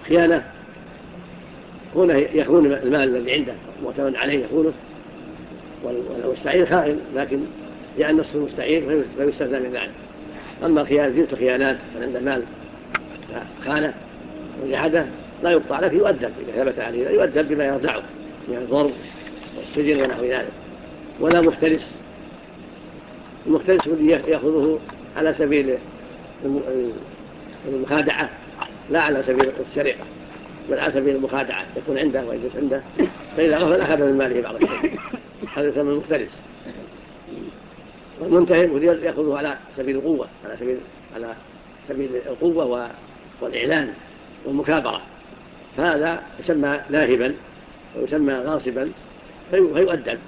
خيانة كونه يخون المال الذي عنده معتمد عليه يخونه، والمستعير خائن لكن جاء النص المستعير فيستثنى من ذلك. أما خيانة جنس الخيانات من عنده مال خانة وجحده لا يقطع له، يؤدب إذا ثبت عليه يؤدب بما يرجعه من الضرب والسجن ونحو ذلك. ولا مختلس، المختلس الذي يأخذه على سبيل المخادعة لا على سبيل السرقة بل على سبيل المخادعة، يكون عنده ويجلس عنده فإذا غفل أخذ من ماله بعض الشيء، هذا يسمى المختلس. والمنتهب يأخذه على سبيل القوة، على سبيل القوة والإعلان والمكابرة، فهذا يسمى ناهبا ويسمى غاصبا فيؤدب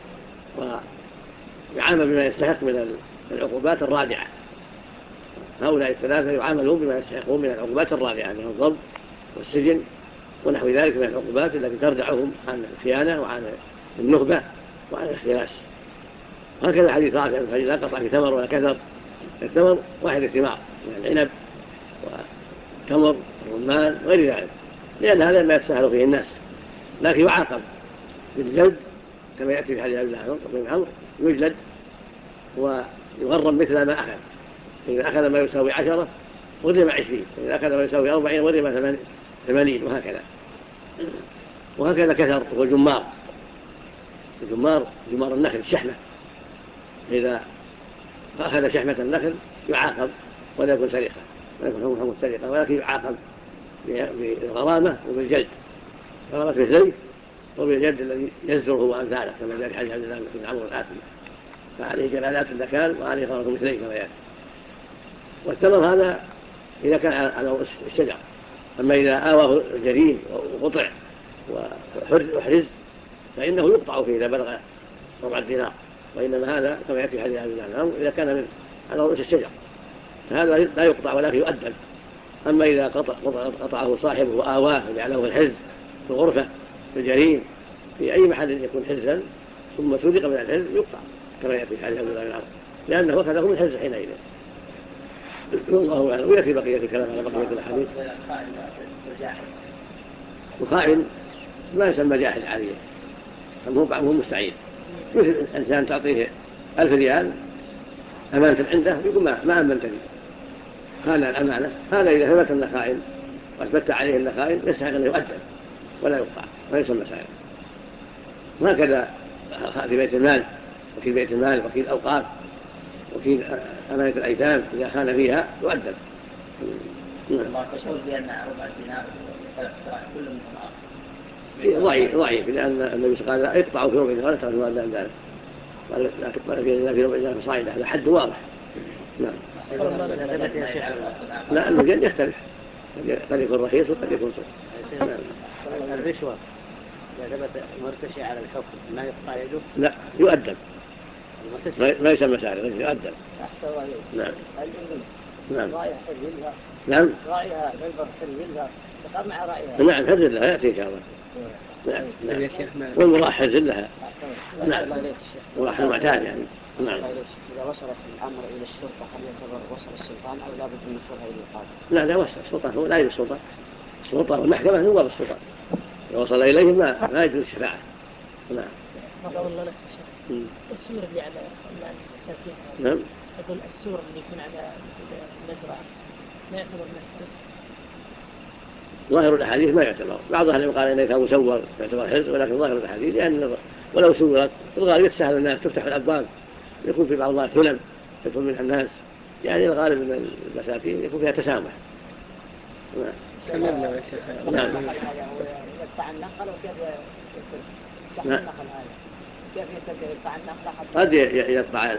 ويعامل بما يستحق من العقوبات الرادعة. هؤلاء الثلاثة يعاملون بما يستحقون من العقوبات الرادعة من الضرب والسجن ونحو ذلك من العقوبات التي تردعهم عن الخيانة وعن النهبة وعن الاختلاس. وهكذا حديث رافع لا قطع في ثمر ولا كثر، الثمر واحد الثمار من العنب والتمر والرمان وغير ذلك، لأن هذا ما يتساهل فيه الناس، لكن يعاقب بالجلد كما يأتي في حديث بن عمرو، يجلد ويغرم مثل ما أخذ، إذا أخذ ما يساوي 10 غرم 20، إذا أخذ ما يساوي 40 غرم 80 وهكذا كثر. والجمار جمار النخل الشحمة، إذا أخذ شحمة النخل يعاقب ولا يكون سرقة ولا يكون حكم السرقة، ولكن يعاقب بالغرامة وبالجلد، غرامة بالزيت وبالجلد الذي يزدره وأمثاله كما ذلك حديث عبد الله بن عمرو الآتي، فعليه جلالات النكال وعليه غرامة مثليه كما يأتي. والتمر هذا إذا كان على رؤوس الشجر، أما إذا آواه الجرين وقطع وحرز فإنه يقطع فيه إذا بلغ 4 دينار، وإنما هذا كما يأتي حديث عبد الله بن عمرو إذا كان على رؤوس الشجر فهذا لا يقطع ولكن يؤدب. أما إذا قطعه صاحبه وآواه وجعله الحرز في الغرفة في الجرين في أي محل يكون حرزا ثم سرق من الحرز يقطع كما يأتي حديث عبد الله بن عمرو، لأنه أخذه من الحرز حينئذ. والله أعلم. ويأتي بقية الكلام على بقية الحديث. الخائن لا يسمى جاحد عالية، هو مستعين، مثل إنسان تعطيه 1000 ريال أمانة عنده يقول ما أمنتني، خان الأمانة، هذا إذا ثبت أنه خائن وأثبت عليه أنه خائن يستحق أن يؤدب ولا يقطع ويسمى سائل. وهكذا في بيت المال، وكيل بيت المال، وكيل الأوقاف، وكيل أمانة الأيتام إذا خان فيها يؤدب. الله تشهد بأن 4 دينار كل منهم ضعيف، لأن النبي صلى الله عليه وسلم قال اقطعوا في ربع دينار ولا تأخذوا أدنى من ذلك، قال لا تقطع في ربع دينار فصاعدا، هذا حد واضح. نعم. لا المجال يختلف، قد يكون رخيص وقد يكون صغير. الرشوة إذا ثبت مرتشي على الحكم ما يقطع يده؟ لا يؤدب، ما يسمى سارق، يؤدب. نعم. نعم. نعم. راعيها بالبر حرز لها مع راعيها. نعم حرز لها يأتي إن شاء الله. نعم. والمراح حرز لها. نعم. مراح المعتاد يعني. نعم. إذا وصلت الأمر إلى الشرطة هل يعتبر وصل السلطان أو لا بد من الشرطة إلى القاضي؟ لا وصل السلطان، هو لا يجوز السلطة والمحكمة هو السلطان، إذا وصل إليهم ما يجوز الشفاعة. نعم. والله لك السور اللي على الساكين. نعم. يقول السور اللي يكون على المزرعة ما يعتبر محرز. ظاهر الأحاديث ما يعتبر، بعضها يقال إنه كان مسور يعتبر حرز، ولكن ظاهر الأحاديث لأن ولو سورت الغالب يتسهل الناس، تفتح الأبواب، يكون في بعض ثلم يدخل منها الناس، يعني الغالب من المساكين يكون فيها تسامح. نعم. نعم. يقطع النخل وكيف نعم. كيف يقطع النخل؟ قد يقطع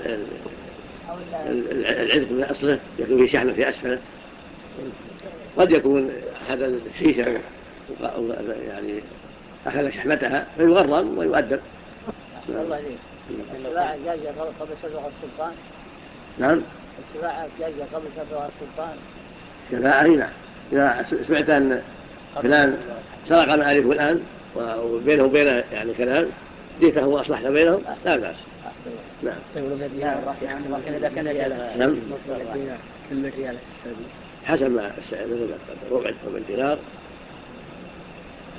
العذق من أصله، يكون فيه شحمة في أسفله، قد يكون هذا الشيشة يعني أخذ شحمتها فيغرم ويؤدب. الله عليك. السباعة جاية قبل شفاعة السلطان. نعم. السباعة جاية قبل شفاعة السلطان. شفاعة هنا إذا سمعت أن فلان سرق من ألف الآن وبينه وبينه يعني كلام ديته وأصلحت بينهم لا بأس. نعم. إذا كان نعم. كل ريال حسب ما ربع دينار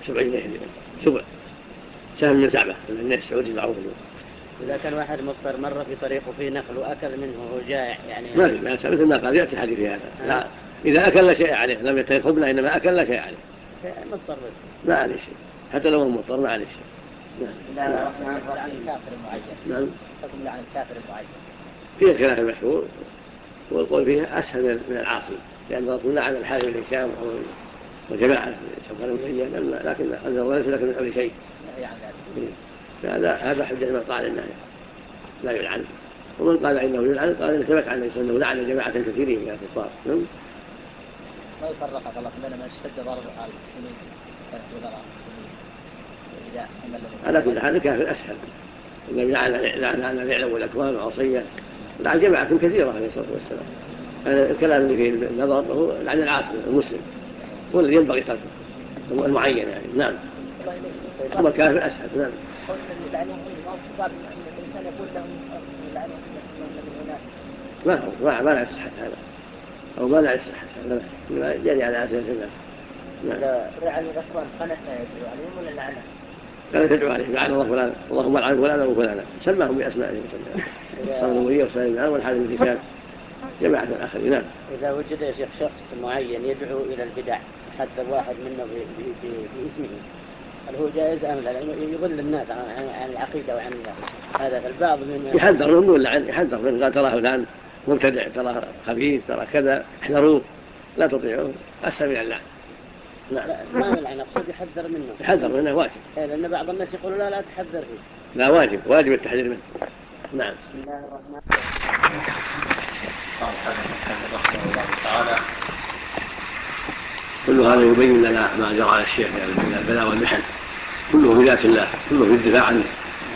7 جنيه سبع سهم من سعبة من الجنيه السعودي معروف. إذا كان واحد مضطر مرة في طريقه في نقل وأكل منه وهو جائع يعني ما في بأس، مثل ما قال يأتي حديث هذا لا إذا أكل لا شيء عليه، لم يتخذ خبنا إنما أكل لا شيء عليه، مضطر ما عليه شيء حتى لو هو مضطر ما عليه شيء. لا عن الكافر المعين. نعم حكم عن الكافر المعين فيه الخلاف المشهور والقول فيها أسهل من العاصي، لأن رسولنا على الحارث بن هشام وجماعة شوكان المهية، لكن أنزل الله ليس لك من أمر شيء. هذا حجة من قال إنه لا يلعن، ومن قال إنه يلعن قال إنه ثبت عن النبي أنه لعن جماعة كثيرين من الكفار. ما يفرق الله بينما اشتد ضربه على المسلمين كانت وزراء المسلمين على كل حال الكافر أسهل، النبي لعن الفعل والأكوان والعصية، لعن جماعة كثيرة عليه الصلاة والسلام. الكلام اللي فيه النظر هو لعن العاصي المسلم هو الذي ينبغي تركه المعين يعني. نعم ثم الكافر أسهل. نعم ما لا يصح هذا أو ما لا يصح هذا يعني على أساس الناس. إذا لعن الأخوان قناة يدعو عليهم ولا لعنه؟ كانت تدعو عليهم لعن الله فلان اللهم لعن فلانا وفلانا، سماهم بأسمائهم صلى الله وسلم والحارث بن هشام جماعة الآخرين. نعم إذا وجد يا شيخ شخص معين يدعو إلى البدع حتى واحد منه باسمه، هل هو جائز أم لا؟ يضل الناس عن العقيدة وعن هذا. فالبعض من يحذر من اللعن، يحذر من قال تراه فلان مبتدع، تراه خبيث، تراه كذا، احذروه لا تطيعوه، أسهل من اللعن. نعم ما يلعن، أقصد يحذر منه. يحذر منه واجب، لأن بعض الناس يقولوا لا تحذر فيه. لا واجب التحذير منه. نعم. بسم الله الرحمن رحمه الله تعالى. كل هذا يبين لنا ما جرى على الشيخ يعني من البلاء والمحن، كله في ذات الله، كله في الدفاع عن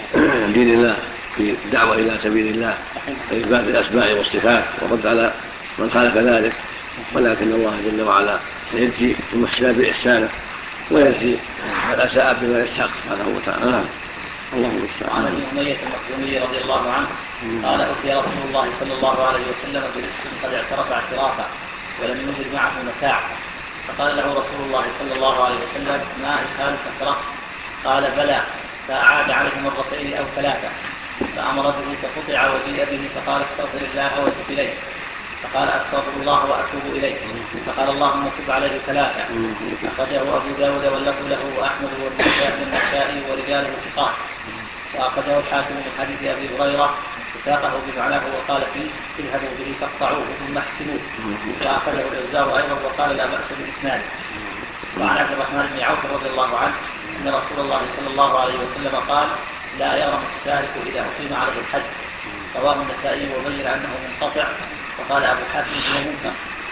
دين الله، في الدعوة إلى سبيل الله، إثبات الأسماء والصفات والرد على من خالف ذلك، ولكن الله جل وعلا يجزي المحسن بإحسانه ويجزي الأساء بما يستحق سبحانه وتعالى. اللهم عن ابي اميه المخزومي رضي الله عنه قال اتي رسول الله صلى الله عليه وسلم برزق قد اعترف اعترافا ولم يوجد معه متاع، فقال له رسول الله صلى الله عليه وسلم ما إخالك فرق؟ قال بلى، فأعاد عليه مرتين أو 3، فأمر به فقطع وجيء به فقال استغفر الله واتوب إليه، فقال أستغفر الله وأتوب إليه، فقال اللهم تب عليه 3. أخرجه أبو داود واللفظ له وأحمد والنسائي ورجاله ثقات، وأخرجه الحاكم من حديث أبي هريرة وساقه بمعناه وقال فيه اذهبوا به فاقطعوه ثم احسنوه، وأخرجه الجزار أيضا وقال لا بأس بالإسناد. وعن عبد الرحمن بن عوف رضي الله عنه أن رسول الله صلى الله عليه وسلم قال لا يرم السارق إذا أقيم عليه الحد، رواه النسائي وبين أنه منقطع، وقال أبو حاتم هو منكر.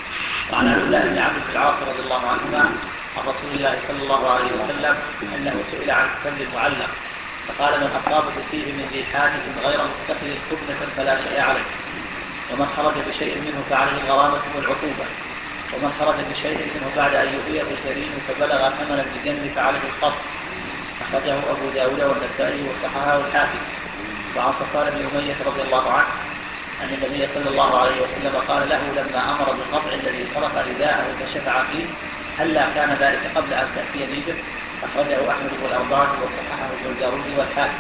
وعن عبد الله بن عمرو بن العاص رضي الله عنهما عن رسول الله صلى الله عليه وسلم أنه سئل عن الكلب المعلق فقال من أصابه فيه من ذي حادث غير مستقل خبنة فلا شيء عليه، ومن خرج بشيء منه فعليه الغرامة والعقوبة، ومن خرج بشيء منه بعد أن يؤويه الجريم فبلغ ثمن الجن فعليه القصد. أخرجه أبو داود والنسائي وصححه الحاكم. وعن صفوان بن أمية رضي الله عنه أن النبي صلى الله عليه وسلم قال له لما أمر بالقطع الذي صرف رداءه فشفع فيه هلا كان ذلك قبل أن تأتي به؟ أخرجه أحمد والأربعة وصححه الجزاري والحاكم.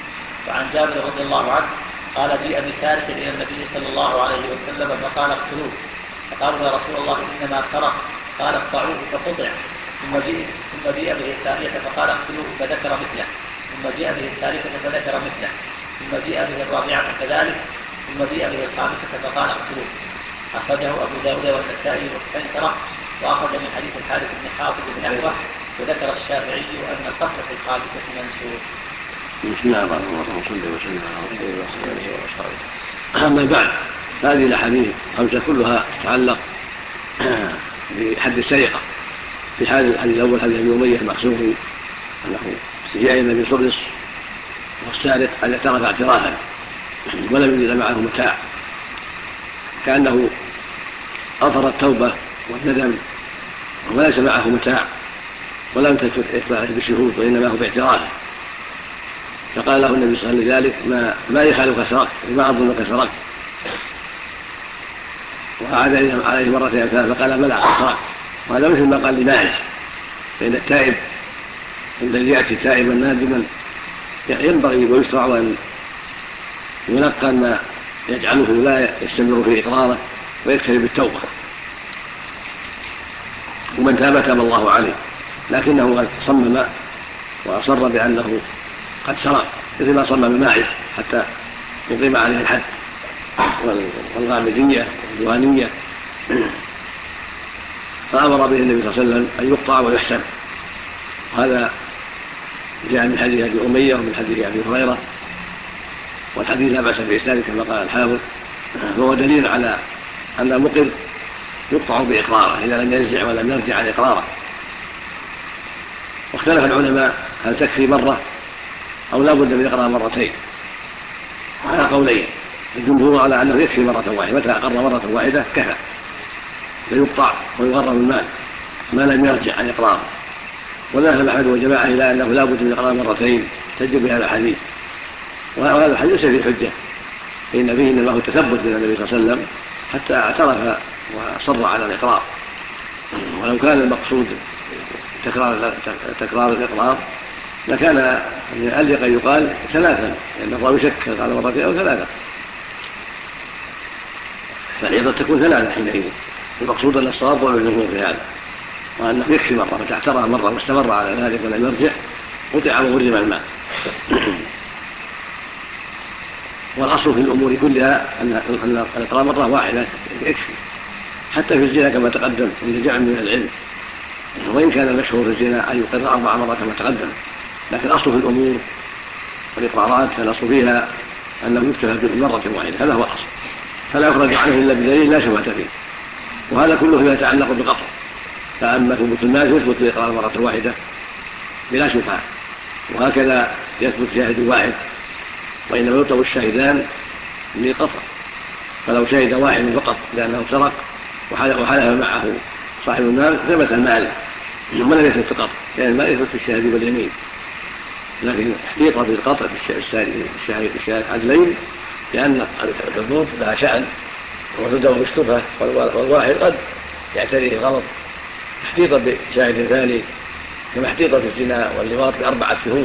وعن جابر رضي الله عنه قال جيء بسارق إلى النبي صلى الله عليه وسلم فقال اقتلوه، فقالوا يا رسول الله إنما سرق، قال اقطعوه فقطع، ثم جيء به الثانية فقال اقتلوه فذكر مثله، ثم جيء به الثالثة فذكر مثله، ثم جيء به الرابعة كذلك، ثم جيء به الخامسة فقال اقتلوه. أخرجه أبو داود والنسائي والسنكرة، وأخرج من حديث الحارث بن حافظ بن نحوه، وذكر الشافعي أن القتل في الخامسة منسوخ. بسم الله الرحمن الرحيم صلى الله وسلم على رسول الله صلى الله عليه وسلم. أما بعد هذه الأحاديث 5 كلها تتعلق بحد السرقة. في حال الحديث الأول حديث أبي أمية المخزومي أنه جاء النبي صلص والسارق قد اعترف اعترافا ولم يجد معه متاع، كأنه أظهر التوبة والندم وليس معه متاع ولم تكن إخباره بالشهود وإنما هو باعترافه، فقال له النبي صلى الله عليه وسلم ذلك ما يخالك سرقت وما أظنك سرقت، وعاد عليه مرة 3 فقال بلى سرقت، وهذا مثل ما قال لماعز فإن التائب الذي يأتي تائبا نادما ينبغي ويشرع أن يلقى ما يجعله لا يستمر في إقراره ويكتفي بالتوبة، ومن تاب تاب الله عليه، لكنه قد صمم وأصر بأنه قد سرق، مثل ما صمم ماعز حتى يقيم عليه الحد والغامدية والديوانية، فأمر به النبي صلى الله عليه وسلم أن يقطع ويحسن. وهذا جاء من حديث أبي أمية ومن حديث أبي هريرة، والحديث لا بأس بإسناده كما قال الحافظ، فهو دليل على أن المقر يقطع بإقراره إذا لم ينزع ولم يرجع عن إقراره. واختلف العلماء هل تكفي مرة أو لا بد من إقرار مرتين، على قولين. الجمهور على أنه يكفي مرة واحدة، متى أقر مرة واحدة كفى، فيقطع ويغرم المال ما لم يرجع عن إقراره. وذهب أحمد وجماعة إلى أنه لا بد من إقرار مرتين تجب بهذا الحديث، وهذا الحديث فيه حجة، فإن فيه أنه تثبت من النبي صلى الله عليه وسلم حتى اعترف وصر على الإقرار. ولو كان المقصود تكرار الإقرار لكان من الأليق أن يقال ثلاثا، لأن الراوي شك قال مرتين أو ثلاثة، فالعظة تكون ثلاثة حينئذ. المقصود أن الصواب قول الجمهور في هذا، وأنه يكفي مرة، متى اعترف مرة واستمر على ذلك ولم يرجع قطع وغرم المال. والأصل في الأمور كلها أن الإقرار مرة واحدة يكفي، حتى في الزنا كما تقدم عند جمع من العلم، وإن كان المشهور في الزنا أن يقر 4 مرات كما تقدم، لكن الأصل في الأمور والإقرارات فالأصل فيها أنه يكتفى بمرة واحدة، هذا هو الأصل، فلا يخرج عنه إلا بدليل لا شبهة فيه. وهذا كله فيما يتعلق بالقطع. فأما ثبوت المال يثبت بالإقرار مرة واحدة بلا شبهة، وهكذا يثبت شاهد واحد، وإنما يطلب الشاهدان للقطع. فلو شهد واحد فقط لأنه سرق وحلف معه صاحب المال ثبت المال ولم يثبت القطع، لأن المال يثبت بالشهادة واليمين، لكن احتياطا بالقطع بالشهادة عدلين، لأن الحدود لها شأن وتدور بالشبهة، والواحد قد يعتريه غلط، احتياطا بشاهد ثاني، كما احتياطا في الزنا واللواط ب4 شهود.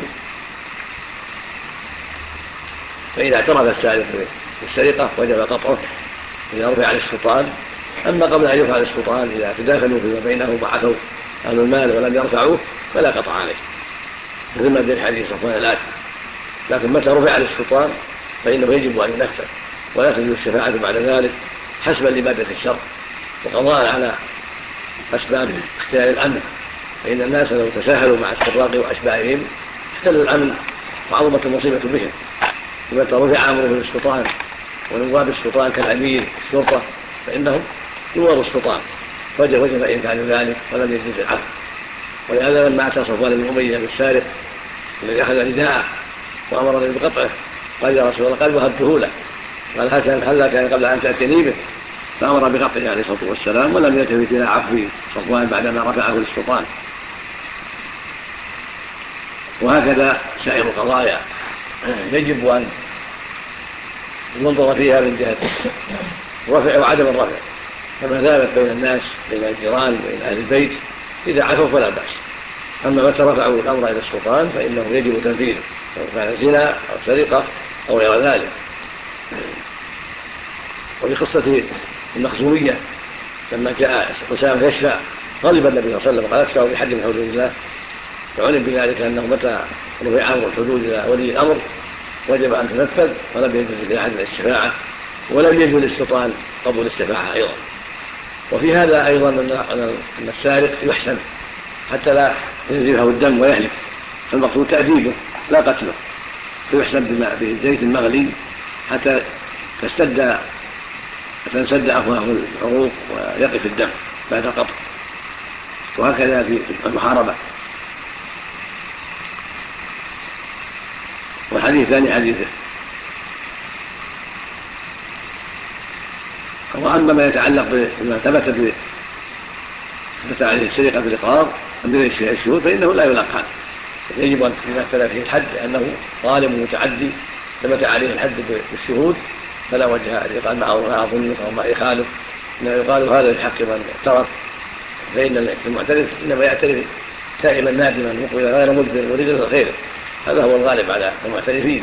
فإذا اعترف السارق بالسرقة وجب قطعه إذا رفع على السلطان. أما قبل أن يرفع على السلطان إذا تداخلوا فيما بينهم وبعثوا أهل المال ولم يرفعوه فلا قطع عليه، مثل ما في حديث صفوان الآتي. لكن متى رفع على السلطان فإنه يجب أن ينفذ، ولا تجوز الشفاعة بعد ذلك حسبا لمادة الشر وقضاء على أسباب اختلال الأمن. فإن الناس لو تساهلوا مع السراق وأشباههم اختلوا الأمن وعظمت المصيبة بهم. ومتى رفع أمره للسلطان ونواب السلطان كالأمير الشرطة فإنهم نواب السلطان، وجب إنكار ذلك ولم يجوز العفو. ولهذا لما أتى صفوان بن أمية بالسارق الذي أخذ رداءه وأمر بقطعه قال يا رسول الله، قال وهبته له، قال هل كان قبل أن تأتيني به؟ فأمر بقطعه عليه الصلاة والسلام، ولم يلتفت إلى عفو صفوان بعدما رفعه للسلطان. وهكذا سائر القضايا يجب أن ينظر فيها من جهة الرفع وعدم الرفع، كما ذلك بين الناس بين الجيران بين أهل البيت، إذا عفوا فلا بأس. أما متى رفعوا الأمر إلى السلطان فإنه يجب تنفيذه، سواء كان زنا أو سرقة أو غير ذلك. وفي قصة المخزومية لما جاء أسامة يشفع غضب النبي صلى الله عليه وسلم قال اشفعوا بحد من حدود الله، فعلم بذلك أنه متى رفع أمر الحدود إلى ولي الأمر وجب أن تنفذ، ولم يجوز لأحد الشفاعة، ولم يجوز للسلطان قبول الشفاعة أيضا. وفي هذا أيضا أن السارق يحسن حتى لا ينزله الدم ويهلك، فالمقصود تأديبه لا قتله، فيحسن بزيت مغلي حتى تنسد أفواه العروق ويقف الدم بعد القطع. وهكذا في المحاربة. والحديث الثاني حديثه. وأما ما يتعلق بما ثبت عليه السرقة بالإقرار من الشهود فإنه لا يلقى، يجب أن يمثل فيه الحد أنه ظالم متعدي ثبت عليه الحد بالشهود، فلا وجه أن يقال معه ظلمك أو ما يخالف، إنما يقال هذا الحق من اعترف، فإن المعترف إنما يعترف تائبا نادما مقبلا غير مدبر مريد الخير، هذا هو الغالب على المعترفين.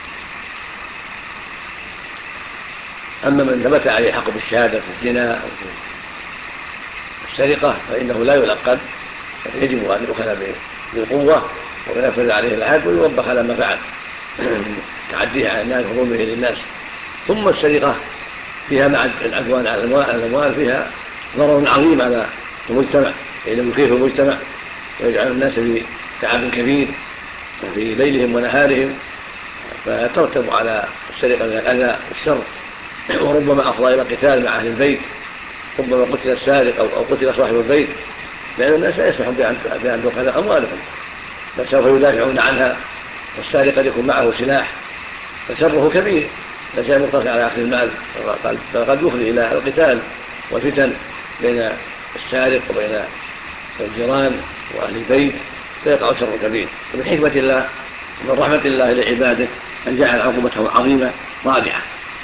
أما من ثبت عليه حق بالشهادة في الزنا أو في السرقة فإنه لا يلقن، يجب أن يؤخذ بالقوة وينفذ عليه العهد ويوبخ على ما فعل تعديه على الناس وظلمه للناس. ثم السرقة فيها مع العدوان على الأموال فيها ضرر عظيم على المجتمع، لأنه يخيف المجتمع ويجعل الناس في تعب كبير في ليلهم ونهارهم، فترتب على السرقة من الأذى والشر، وربما أفضى إلى قتال مع أهل البيت، ربما قتل السارق أو قتل صاحب البيت، لأن الناس لا يسمحون بأن تؤخذ أموالهم بل سوف يدافعون عنها، والسارق قد يكون معه سلاح فشره كبير لا شيء مقتصر على أخذ المال، فقد يفضي إلى القتال والفتن بين السارق وبين الجيران وأهل البيت فيقع شر كبير. ومن حكمة الله ومن رحمة الله لعباده أن جعل عقوبته عظيمة رادعة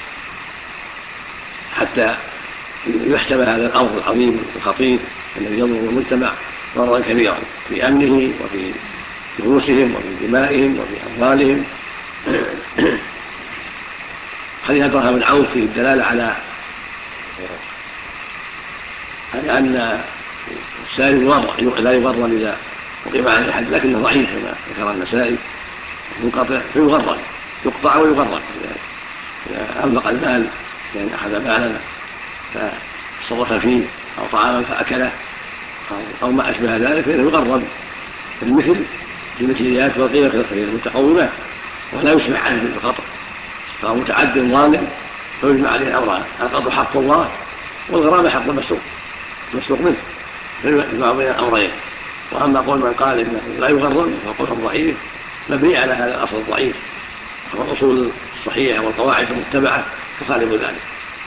حتى يحسب هذا الأمر العظيم الخطير الذي يضر المجتمع ضررا كبيرا في أمنه وفي نفوسهم وفي دمائهم وفي أموالهم. حديث عبد الرحمن بن عوف فيه الدلالة على أن السارق لا يغرم إذا أقيم عليه الحد، لكنه ضعيف كما ذكر النسائي منقطع فيغرم، يقطع ويغرم إذا أنفق المال لأن أخذ مالا فصرف فيه أو طعاما فأكله أو ما أشبه ذلك فإنه يغرم في المثليات والقيمة المتقومة ولا يسمح عنه بالقطع، فهو متعد ظالم فيجمع عليه الأمران: القطع حق الله والغرامة حق المسروق منه، فيجمع بين الأمرين. وأما قول من قال إنه لا يغرم فقول ضعيف مبني على هذا الأصل الضعيف، والأصول الصحيحة والقواعد المتبعة تخالف ذلك.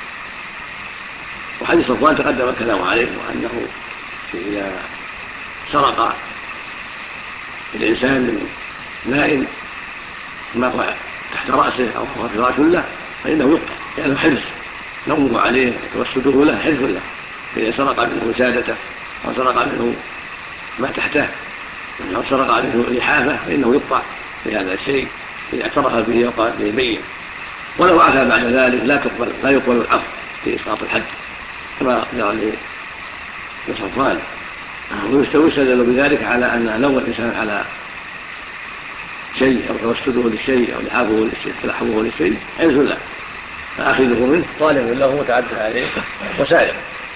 وحديث صفوان تقدم الكلام عليه، وأنه إذا سرق الإنسان من نائم ما هو تحت رأسه أو هو فراش له فإنه يقطع، لأنه حرص نومه عليه وتوسده له حرص له. فإذا سرق منه سادته أو سرق منه ما تحته أو سرق منه لحافة فإنه يقطع في هذا الشيء إذا اعترف به وقال به بين، ولو عفا بعد ذلك لا يقبل العفو في إسقاط الحد كما جرى لصفوان. ويستدل بذلك على أن نوم الإنسان على شيء أو توسده للشيء أو لحافه للشيء حرص له، فأخذه منه طالب له متعدى عليه وسارق.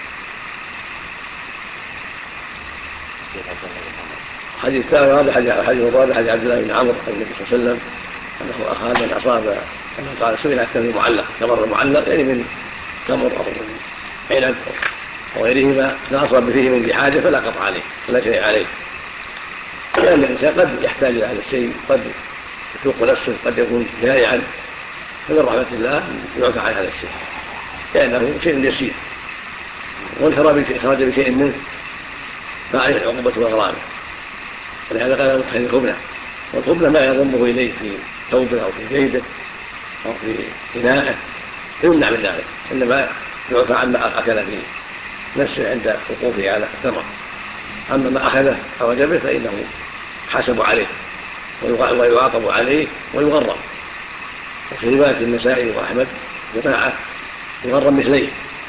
حديث الرابع حديث عبد الله بن عمرو عن النبي صلى الله عليه وسلم أنه أخذ من أصاب أنه قال سئل عن التمر المعلق، تمر المعلق يعني من تمر أو من عنب أو غيرهما ما أصاب فيه من ذي حاجة فلا قطع عليه ولا شيء عليه، لأن الإنسان قد يحتاج إلى هذا الشيء، قد يشوق نفسه، قد يكون جائعا، فمن رحمة الله يعفى عن هذا الشيء لأنه شيء يسير، وإن خرج بشيء منه فعليه العقوبة والغرامة. ولهذا قال متخذ الخبنة، والخبنة ما يضمه إليه في ثوبه أو في جيبه أو في إنائه يمنع من ذلك، إنما يعفى عما أكل في نفسه عند وقوفه على الثمر. أما ما أخذه أو جبه فإنه حسب عليه ويعاقب عليه ويغرم. وفي رواية النسائي وأحمد جماعة يغرم مثليه،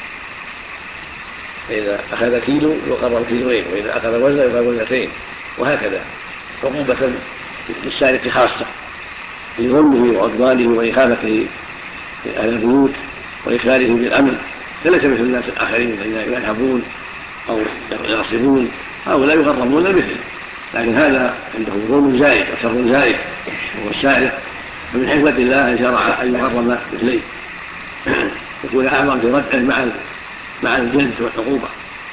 فإذا أخذ كيلو يغرم كيلوين، وإذا أخذ وزن يغرم وزنتين، وهكذا عقوبة للسارق خاصة لظلمه وعدوانه وإخافته أهل البيوت وإخلاله بالأمن، فليس مثل الناس الآخرين الذين ينهبون أو يغصبون أو لا يغرمون مثله، لكن هذا عنده ظلم زائد وشر زائد وهو السارق، فمن حكمة الله أن شرع أن يغرم مثليه يكون أعظم في ردعه مع الجلد والعقوبة.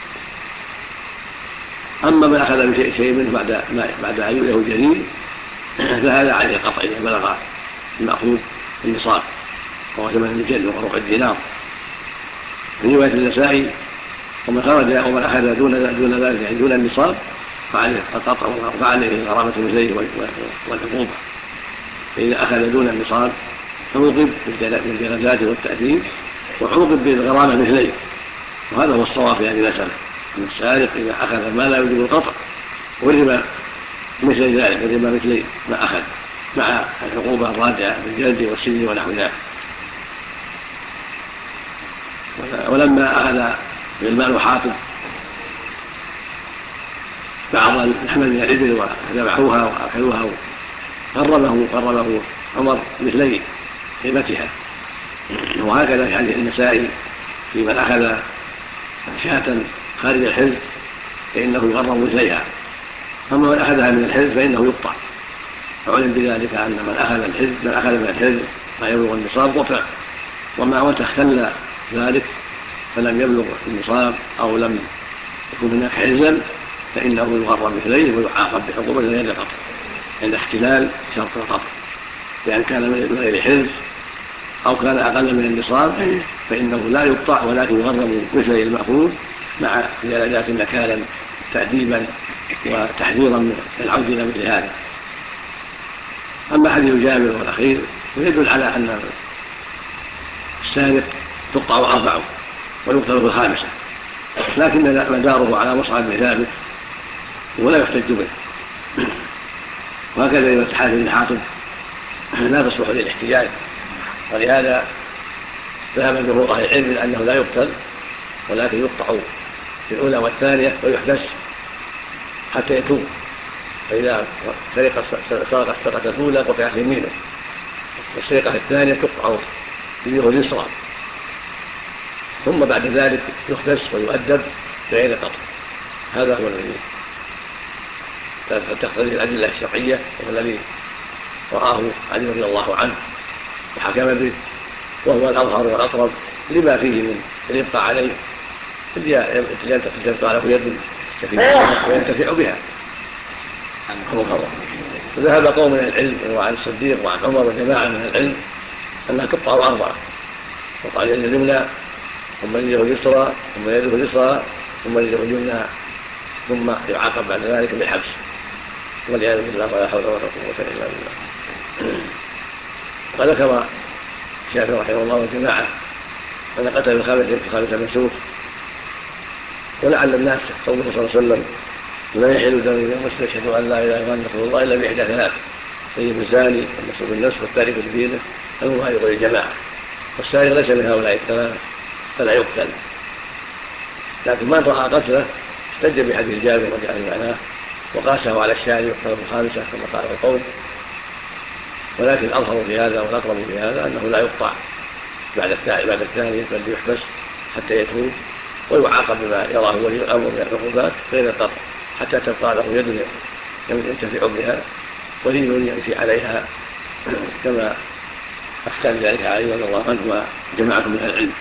أما ما أخذ بشيء منه بعد أن يؤله الجريم فهذا عليه القطع إذا بلغ المأخوذ النصاب وهو ثمن الجلد وربع الدينار. في رواية النسائي ومن خرج ومن أخذ دون ذلك يعني دون النصاب فعليه القطع وعليه غرامة مثليه والعقوبة. فإذا أخذ دون النصاب عوقب بالجلدات والتأثير وعوقب بالغرامة مثليه، وهذا هو الصواب في هذه المسألة أن السارق إذا أخذ ما لا يوجب القطع غرم مثل ذلك الربا مثل ما أخذ مع العقوبة الراجعة بالجلد والسجن ونحو ذلك. ولما أخذ غلمان حاطب بعض اللحم من الإبل وذبحوها وأكلوها غرمه عمر مثلي قيمتها. وهكذا في حديث النسائي في من أخذ شاة خارج الحلف فإنه يغرم مثليها، أما من أخذها من الحلف فإنه يقطع. فعلم بذلك أن من أخذ من الحلف ما يبلغ النصاب قطع، وما متى اختل ذلك فلم يبلغ النصاب أو لم يكن هناك حلزا فإنه يغرم مثليه ويعاقب بعقوبة غير القطع عند اختلال شرط القطع، لأن كان من غير حلز أو كان أقل من النصاب فإنه لا يقطع ولكن يغرم مثلي المأخوذ مع زيادات نكالا تأديبا وتحذيرا من العود إلى مثل هذا. أما حديث جابر والأخير فيدل على أن السارق تقطع أربعه ويقتل في الخامسة، لكن مداره على مصعب بن ثابت ولا يحتج به. وهكذا إذا الحارث بن حاطب لا تصلح للاحتجاج، ولهذا ذهب جمهور أهل العلم إلى أنه لا يقتل ولكن يقطع في الأولى والثانية ويحبس حتى يتوب، فإذا سرق السرقة الأولى قطعت يمينه، والسرقة الثانية تقطع يده اليسرى، ثم بعد ذلك يحبس ويؤدب بغير قطع. هذا هو الذي تقتضي الأدلة الشرعية والذي رآه علي رضي الله عنه وحكم به، وهو الأظهر والأقرب لما فيه من الإبقاء عليه تبقى له يد وينتفع بها. فذهب قوم من العلم وعن الصديق وعن عمر وجماعة من العلم أنها تقطع أربعة: تقطع اليد اليمنى ثم يده اليسرى ثم يده اليسرى ثم يده اليمنى، ثم يعاقب بعد ذلك بالحبس والعياذ بالله ولا حول ولا قوة إلا بالله. وذكر الشافعي رحمه الله وجماعة أن قتل الخامسة منسوخ، ولعل الناس قوله صلى الله عليه وسلم: لا يحل دم المسلم يشهد أن لا إله إلا الله رسول الله إلا بإحدى ثلاث: سيد الزاني والنصب بالنصف والتارك لدينه المفارق للجماعة. والسارق ليس من هؤلاء الثلاث فلا يقتل، لكن من رأى قتله احتج بحديث جابر رضي الله عنه وقاسه على الشارع يقتل الخامسة كما قال القوم. ولكن الأظهر في هذا والأقرب في هذا أنه لا يقطع بعد الثاني، بل يحبس حتى يتوب ويعاقب بما يراه ولي الأمر من العقوبات غير القطع حتى تبقى له يد ينتفع بها ورجل يمشي عليها، كما أفتى بذلك علي رضي الله عنه وجماعة من العلم.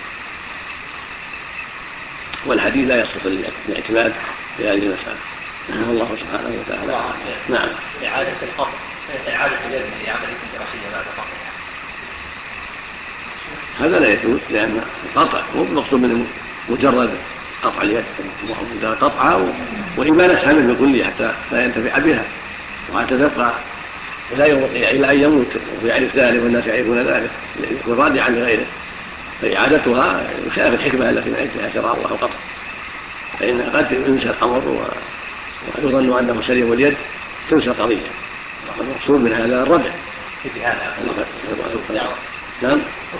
والحديث لا يصلح للاعتماد في هذه المسألة. الله سبحانه وتعالى. نعم. إعادة القطع، إعادة اليد لعملية الجراحية بعد قطعها، هذا لا يجوز، لأن القطع هو المقصود من مجرد قطع اليد، مجرد قطعها وإمانتها منه كلها حتى لا ينتفع بها وحتى تبقى إلى أن يموت ويعرف ذلك والناس يعرفون ذلك يكون راجعا لغيره. فإعادتها خلاف الحكمة التي من أجلها شرع الله القطع، فإن قد ينسى الأمر ويظن أنه سليم اليد تنسى القضية. المقصود من هذا الردع. نعم.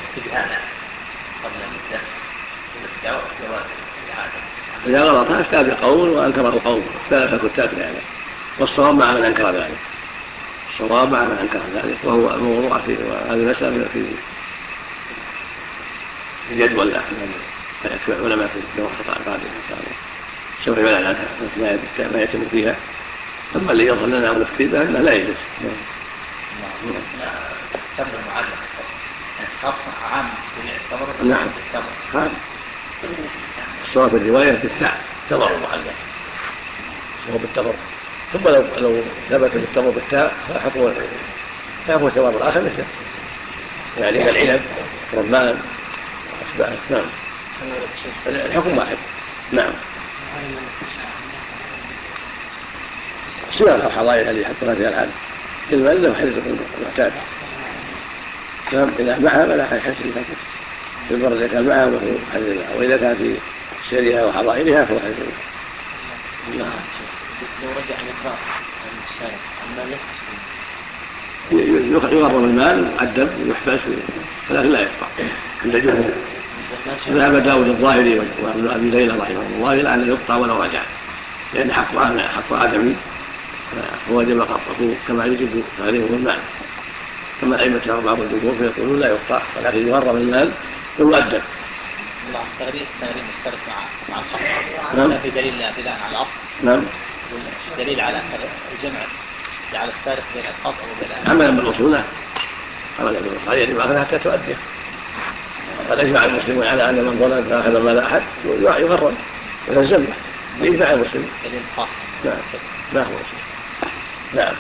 إذا غلط افتى بقول وأنكره قوم اختلف الكتاب في هذا، والصواب مع من أنكر ذلك، الصواب مع من أنكر ذلك، وهو الموضوع في هذه المسألة في جدول فيتبع العلماء في جواب القطاع القادم إن شاء الله سوف يبان عنها ما يتم فيها. أما اللي يظهر لنا ونفتي به أنه لا يجوز. نعم. الصواب الرواية بالتاء تمر معلق وهو بالتمر، ثم لو ثبت بالتمر بالتاء فحكم الثواب الآخر مثله، يعني كالعنب رمان أشباه. نعم. الحكم واحد. نعم. سوى الحضائر التي حطنا فيها العالم المال له حرز المعتاد. نعم. إذا معها فلا حرز لها في المرة إذا كان معها فهو حرز لها، وإذا كان في سيرها وحضائرها فهو حرز لها. لو رجع الإقرار يغرم المال ويعذب ويحبس ولكن لا يقطع عند الجمهور. ذهب داود الظاهري وابن ابي ليلى رحمه الله الى ان يقطع ولو رجع، لان حق ادمي فوجب قطعه كما يجب تغريمه المال، كما الائمه بعض الجمهور فيقولون لا يقطع ولكن يغرم المال ويؤدب. الله تغريم مشترك مع القطع. نعم. في دليل بناء على الاصل. نعم. دليل على الجمع على الفارق بين القطع وبين عملا بالاصول. عملا بالاصول يجب حتى تؤدي. قد اجمع المسلمون على ان من ظلم فاخذ مال احد يغرم ويلزمه باجماع المسلمين. دليل خاص. نعم. ما هو نعم.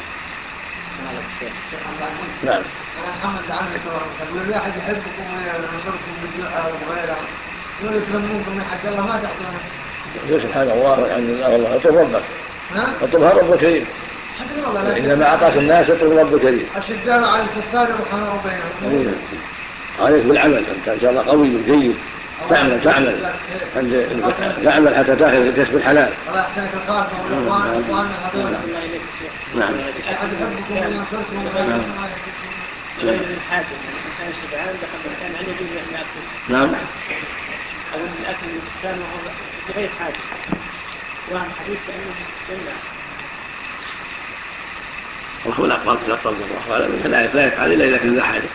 نعم. محمد عنه يقول لي احد يحبكم وينصركم بالدعاء وغيره ويكرمونكم حتى الله ما تحتمل. سبحان الله والحمد لله والله اطلب ربك. اطلبها رب كريم. اذا ما اعطاك الناس اطلب رب كريم. الشدار على الكفار رحمه بينهم. عليك بالعمل انت ان شاء الله قوي جيد تعمل حتى تاخذ الكسب الحلال. الله يحسنك الخاتم والاخوان هذول. نعم. احد يحبكم وينصركم. الحاكم كان شبعان دخل مكان عنده يجوز ان ياكل. نعم. او الاكل الانسان وهو بغير حاجه. وهم حديث بانه جنة. وهو لا قلب الله اعلم لا يفعل الا اذا كان ذا حاجه.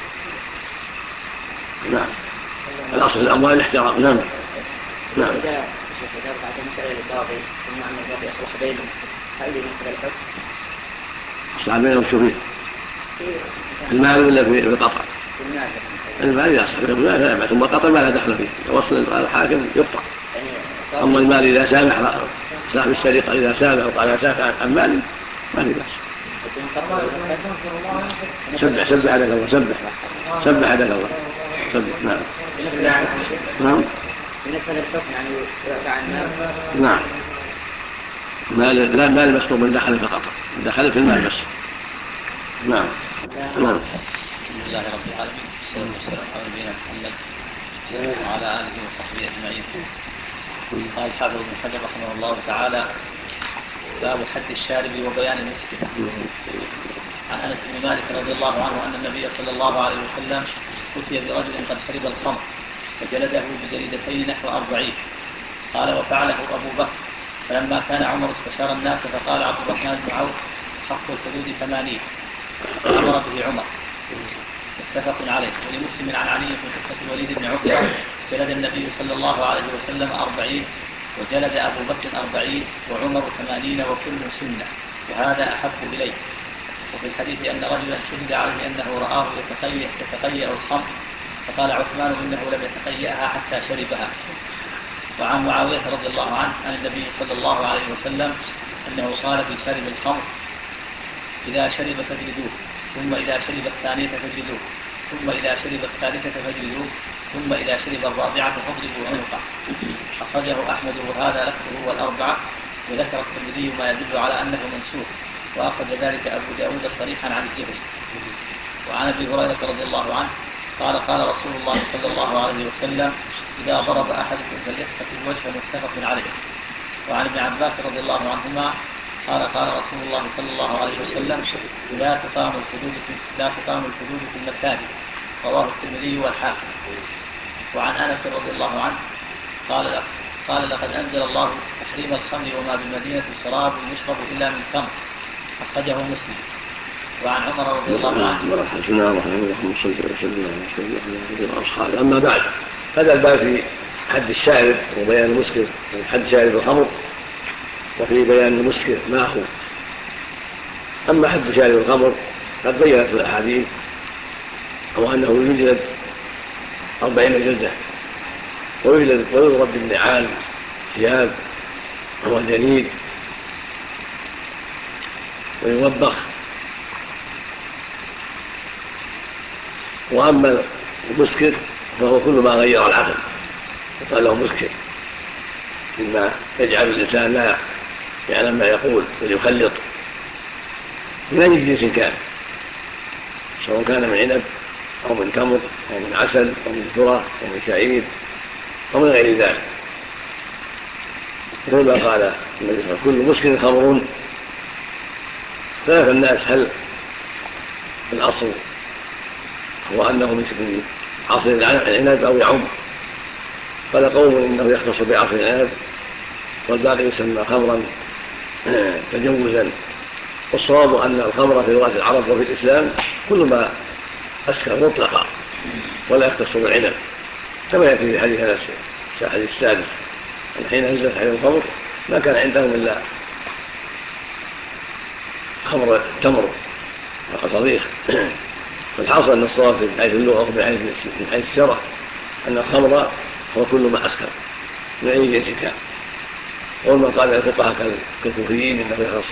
نعم. الاصل الاموال الاحترام. نعم. نعم. اذا بعد مسألة القاضي ثم ان القاضي اصلح بينهم هل يمثل الحكم؟ اصلح بينهم شو فيه؟ المال ولا في القطع؟ المال اذا اصلح بينهم لا بأس، ثم القطع ما لا دخل فيه، وصل الحاكم يقطع. اما المال اذا سامح صاحب السرقه اذا سامح وقال اسافح عن مالي ما في بأس. سبح عليك الله. سبح عليك الله. سبح. نعم. نعم. بالنسبة للحكم يعني يرفع عن المال. لا مال مسلوب من دخل فقط، دخل في المال بس. نعم. نعم. الحمد لله رب العالمين والصلاة والسلام على نبينا محمد وعلى آله وصحبه أجمعين. قال الحافظ ابن حجر رحمه الله تعالى: باب حد الشارب وبيان المسكر. عن أنس بن مالك رضي الله عنه أن النبي صلى الله عليه وسلم أتي برجل قد شرب الخمر فجلده بجلدتين نحو 40. قال: وفعله أبو بكر. فلما كان عمر استشار الناس فقال عبد الرحمن بن عوف: حق الحدود 80. فأمر به عمر. متفق عليه. ولمسلم عن علي في قصة الوليد بن عقبة: جلد النبي صلى الله عليه وسلم 40 وجلد أبو بكر 40 وعمر 80 وكل سنة، وهذا أحب إليه. وفي الحديث أن رجلا شهد عليه أنه رآه يتقيأ الخمر فقال عثمان: إنه لم يتقيأها حتى شربها. وعن معاوية رضي الله عنه عن النبي صلى الله عليه وسلم أنه قال في شارب الخمر: إذا شرب فاجلدوه، ثم إذا شرب الثانية فاجلدوه، ثم إذا شرب الثالثة فاجلدوه، ثم إذا شرب الرابعة فاضربوا عنقه. أخرجه أحمد وهذا لفظه والأربعة. وذكر الترمذي ما يدل على أنه منسوخ، وأخرج ذلك أبو داود صريحا عن الزهري. وعن أبي هريرة رضي الله عنه قال: قال رسول الله صلى الله عليه وسلم: إذا ضرب أحدكم فليحفظ الوجه. متفق عليه. وعن ابن عباس رضي الله عنهما قال: قال رسول الله صلى الله عليه وسلم: لا تقام الحدود في المساجد. رواه الترمذي والحاكم. وعن أنس رضي الله عنه قال: لقد أنزل الله تحريم الخمر وما بالمدينة شراب يشرب إلا من خمر. أخرجه مسلم. وعن عمر رضي الله عنه. بسم الله الرحمن الرحيم. صلى الله عليه وسلم. أما بعد، هذا الباب في حد الشارب وبيان المسكر، حد شارب الخمر وفي بيان المسكر ما هو. أما حد شارب الخمر قد بينت الأحاديث أو أنه يجلد 40 جلدة ويضرب بالنعال ثياب وهو الجليد ويوبخ. وأما المسكر فهو كل ما غير العقل يقال له مسكر، مما يجعل الإنسان لا يعلم ما يقول بل يخلط من أي جنس كان، سواء كان من عنب أو من تمر أو من عسل أو من ذرة أو من شعير أو من غير ذلك. كما قال النبي: كل مسكر خمر خلاف الناس هل الأصل هو أنه من عصر العنب أو يعم. قال قوم إنه يختص بعصر العنب والباقي يسمى خمرا تجوزا. والصواب أن الخمر في لغة العرب وفي الإسلام كل ما أسكر مطلقا ولا يختص بالعنب، كما يأتي في حديث أنس الحديث السادس أن حين نزلت عليهم الخمر ما كان عندهم إلا خمر التمر وقطريخ. فالحاصل أن الصواب من حيث اللغة ومن حيث الشرع أن الخمر هو كل ما أسكر من أي جنس كان. ومن قال الفقهاء كالكوفيين إنه يخص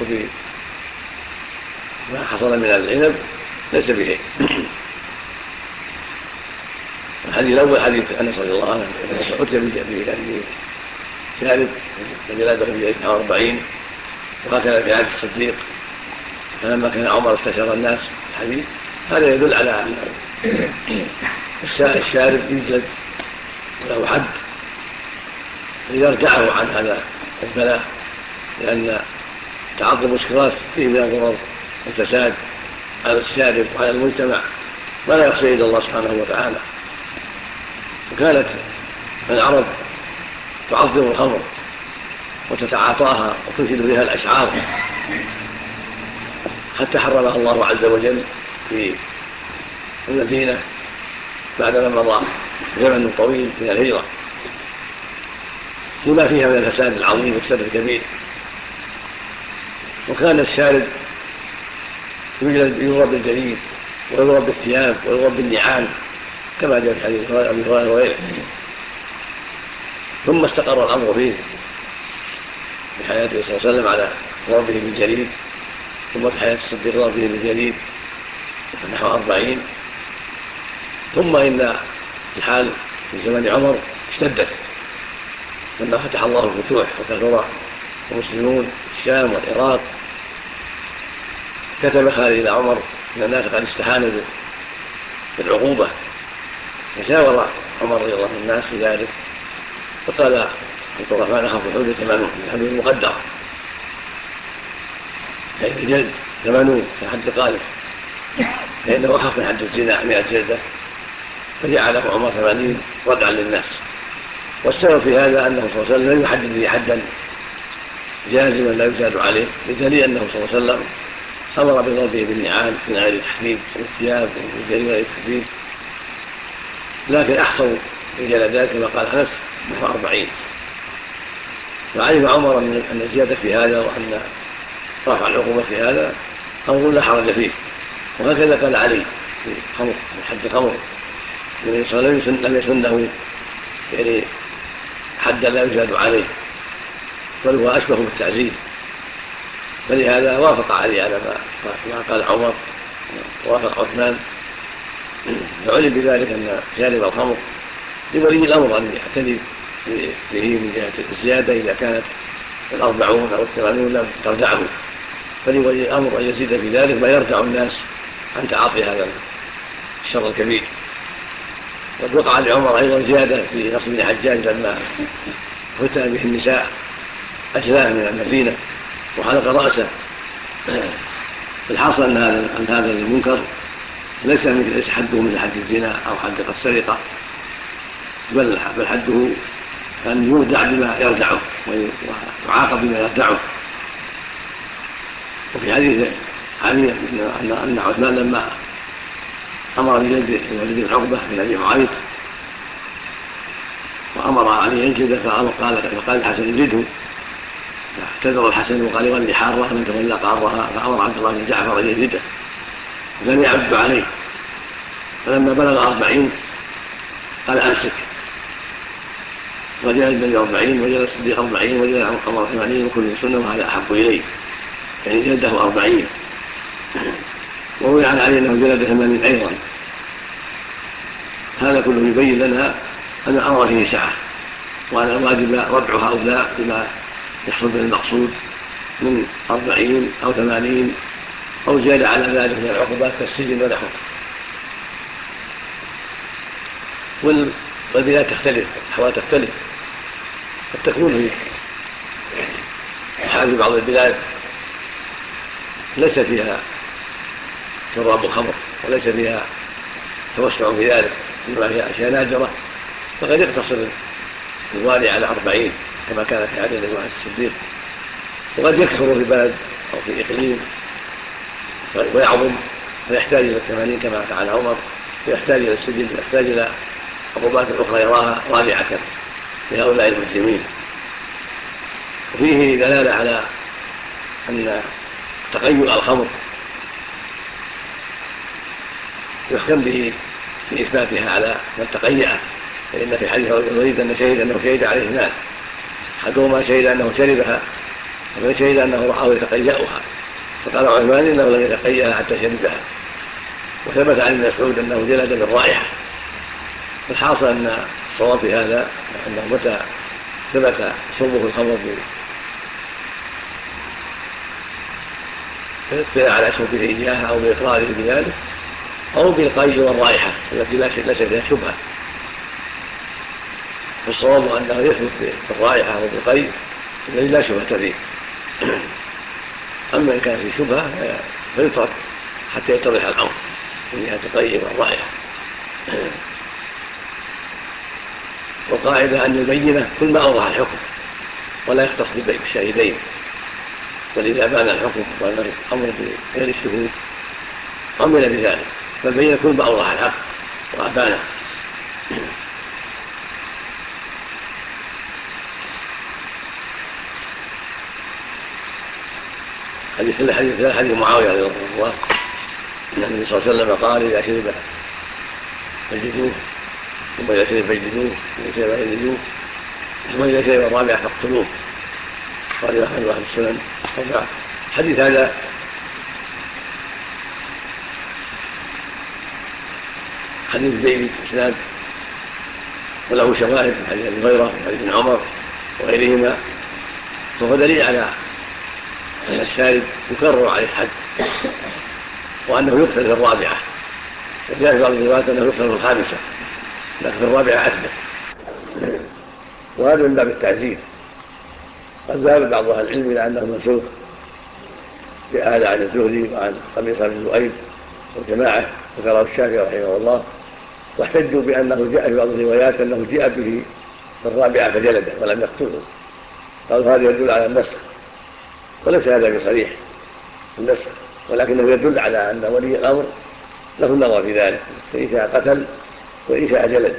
بما حصل من العنب ليس بشيء. الحديث الأول حديث أنس رضي الله عنه أتي بشارب فجلده في 42 وهكذا في عهد الصديق فلما كان عمر استشار الناس الحديث. هذا يدل على أن الشارب يجلد له حد ليرجعه عن هذا البلاء، لأن تعاطي المسكرات فيه من الضرر والفساد على الشارب وعلى المجتمع ما لا يخشى إلا الله سبحانه وتعالى. وكانت العرب تعظم الخمر وتتعاطاها وتنشد بها الأشعار حتى حرمها الله عز وجل في المدينة بعدما مضى زمن طويل من الهجرة لما فيها من الفساد العظيم والسد الكبير. وكان الشارب يضرب بالجليد ويضرب بالثياب ويضرب بالنعال كما جاء في حديث أبي هريرة وغيره. ثم استقر الأمر فيه في حياته صلى الله عليه وسلم على ضربه بالجليد، ثم في حياة الصديق ضربه بالجليد نحو 40. ثم إن الحال في زمن عمر اشتدت لما فتح الله الفتوح وكثر المسلمون في الشام والعراق. كتب خالد إلى عمر أن الناس قد استهانوا بالعقوبة، فشاور عمر رضي الله عنه الناس في ذلك فقال عبد الرحمن أخاف الحدود 80 الحدود المقدرة يعني الجلد 80 كحد قاذف، فإنه أخف من حد الزنا 100 جلدة، فجعله عمر 80 ردعا للناس. والسبب في هذا أنه صلى الله عليه وسلم لم يحدد به حدا جازما لا يزاد عليه، بدليل أنه صلى الله عليه وسلم أمر بضربه بالنعال من غير تحديد والثياب والجليد غير تحديد، لكن أحصوا الجلدات كما قال أنس نحو 40. وعلم عمر أن الزيادة في هذا وأن رفع العقوبة في هذا أمر لا حرج فيه، وهكذا قال علي في الخمر من حد الخمر النبي صلى الله عليه وسلم لم يسنه يعني حدا لا يزاد عليه، بل هو أشبه بالتعزيز. فلهذا وافق علي على ما قال عمر ووافق عثمان. فعلم بذلك أن جانب الخمر لولي الأمر أن يعتني به من جهة الزيادة إذا كانت 40 أو 80 لم ترجعه، فلولي الأمر أن يزيد في ذلك ما يرجع الناس عن تعاطي هذا الشر الكبير. قد وقع لعمر أيضا زيادة في نصر بن حجاج لما فتن به النساء أجلاه من المدينة وحلق رأسه. الحاصل أن هذا المنكر ليس حده مثل حد الزنا أو حد السرقة، بل حده أن يردع بما يردعه ويعاقب بما يردعه. وفي حديث علي أن عثمان لما أمر بجلد ولد عقبة بن أبي معيط وأمر علي ينجده فقال الحسن يجده، اعتذر الحسن وقال يولي حارة من تولى قارها، فأمر عبد الله بن جعفر أن يجده لم يعد عليه. فلما بلغ 40 قال أمسك، وجلد النبي 40 وجلد الصديق 40 وجلد عمر 80 وكل سنة وهذا أحب إليه، يعني جلده 40. وروي عن علي أنه جلد 80 أيضا. هذا كله يبين لنا أن الأمر فيه سعة، وأن الواجب ردع هؤلاء بما يحصل به المقصود من 40 أو 80 أو زيادة على ذلك من العقوبات كالسجن ونحوه. والبلاد تختلف، الأحوال تختلف، قد تكون في حال بعض البلاد ليس فيها شراب الخمر وليس فيها توسع في ذلك، إنما هي أشياء نادرة، فقد يقتصر الوالي على 40 كما كان في عهد النبي الصديق، وقد يكثر في بلد أو في إقليم ويعظم فيحتاج إلى 80 كما فعل عمر، ويحتاج إلى السجن، ويحتاج إلى عقوبات أخرى يراها رادعة لهؤلاء المسلمين. وفيه دلالة على أن تقيؤ الخمر يحكم به في إثباتها على من تقيأه، فإن في حديث الوليد أنه شهد عليه اثنان، أحدهما شهد أنه شربها ومن شهد أنه رآه يتقيأها، فقال عثمان إنه لم يتقيأها حتى شربها. وثبت عن ابن مسعود أنه جلد بالرائحة. الحاصل أن الصواب في هذا أنه متى ثبت شربه الخمر بالاطلاع على شربه إياها أو بإقراره بذلك أو بالقي والرائحة التي ليس فيها شبهة، فالصواب أنه يثبت بالرائحة أو بالقي الذي لا شبهة فيه. أما إن كان فيه شبهة فيترك حتى يتضح الأمر من القي والرائحة. والقاعدة أن البينة كل ما أوضح الحكم ولا يختص بالشاهدين، ولذا بان الحكم وأن الأمر بغير الشهود عمل بذلك، فالبينة كل ما أوضح الحق وأبانه. حديث معاوية رضي الله عنه أن النبي صلى الله عليه وسلم قال: إذا شرب فجدوه، ثم إذا شرب فجدوه، ثم إذا شرب فجدوه، ثم إذا شرب الرابع فاقتلوه. قال أحمد الله السنن. حديث هذا حديث جيد إسناد وله شواهد من حديث أبي هريرة وحديث ابن عمر وغيرهما، وهو دليل على أن الشارب يكرر عليه الحد وأنه يقتل في الرابعة، وجاء في بعض الروايات أنه يقتل في الخامسة، لكن في الرابعة أثبت، وهذا من باب التعزير. قد ذهب بعض أهل العلم إلى أنه منسوخ، جاء هذا عن الزهري وعن قبيصة بن ذؤيب وجماعة ذكره الشافعي رحمه الله، واحتجوا بأنه جاء في بعض الروايات أنه جاء به في الرابعة فجلده ولم يقتله، قالوا هذا يدل على النسخ، وليس هذا بصريح النسخ، ولكنه يدل على أن ولي الأمر له النظر في ذلك، فإن شاء قتل وإن شاء جلد.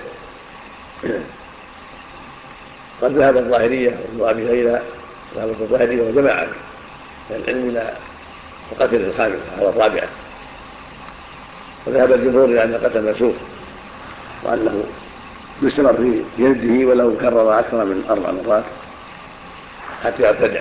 قد ذهب الظاهرية وابن أبي ليلى ذهبت الظاهرية وجماعة من العلم إلى القتل في الخامسة على الرابعة، وذهب الجمهور إلى أن القتل منسوخ وأنه يستمر في جلده ولو كرر أكثر من 4 مرات حتى يرتدع.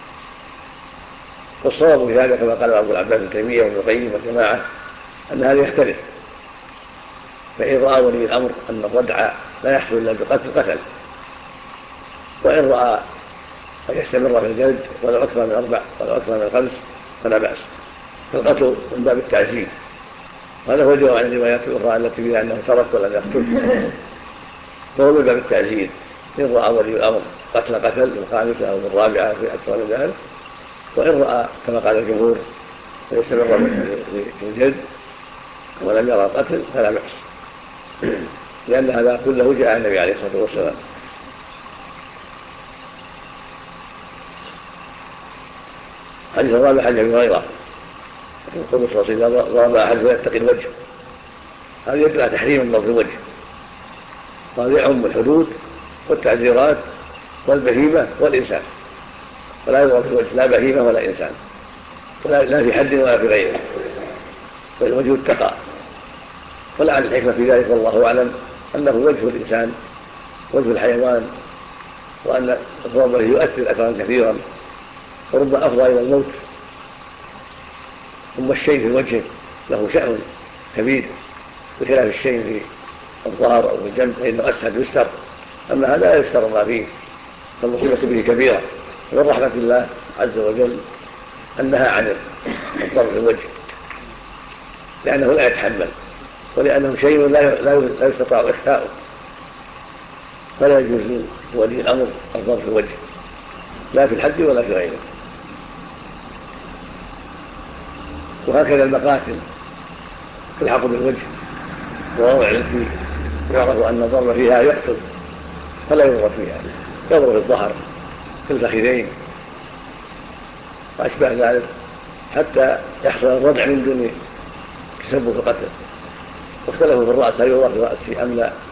والصواب في هذا كما قال أبو العباس ابن تيمية وابن القيم والجماعة أن هذا يختلف، فإن رأى ولي الأمر أن الردع لا يحصل إلا بقتل قتل، وإن رأى أن يستمر في الجلد ولو أكثر من 4 ولو أكثر من 5 فلا بأس، فالقتل من باب التعزير. هذا هو الجواب عن الروايات الأخرى التي فيها أنه ترك ولم يقتل، فهو من باب التعزير. إن رأى ولي الأمر قتل في الخامسة أو في الرابعة في أكثر من ذلك، وإن رأى كما قال الجمهور فيستمر في الجلد ولم يرى القتل فلا بأس، لأن هذا كله جاء النبي عليه الصلاة والسلام. حديث الرابع حديث أبي هريرة يقول صلى الله عليه وسلم: ضرب أحد ويتقي الوجه، هذا يدل على تحريم ضرب الوجه، وهذا يعم الحدود والتعزيرات والبهيمة والإنسان، ولا يضرب في الوجه لا بهيمة ولا إنسان، لا في حد ولا في غيره، فالوجه التقى. ولعل الحكمة في ذلك والله أعلم أنه وجه الإنسان وجه الحيوان، وأن ضربه يؤثر أثرا كثيرا ورب أفضى إلى الموت، ثم الشيء في الوجه له شأن كبير بخلاف الشيء في الظهر أو في الجنب فإنه أسهل يستر، أما هذا لا يستر ما فيه، فالمصيبة به كبيرة. من رحمة الله عز وجل أنها عن الضرب في الوجه، لأنه لا يتحمل، ولأنه شيء لا يستطاع إخفاؤه، فلا يجوز لولي الأمر الضرب في الوجه لا في الحد ولا في غيره. وهكذا المقاتل الحق بالوجه والمواضع التي يعرف أن الضرب فيها يقتل فلا يضرب فيها، يضرب في الظهر في الفخذين وأشبه ذلك حتى يحصل الردع من دون تسبب القتل. واختلفوا في الرأس هل يضرب في رأسه أم لا،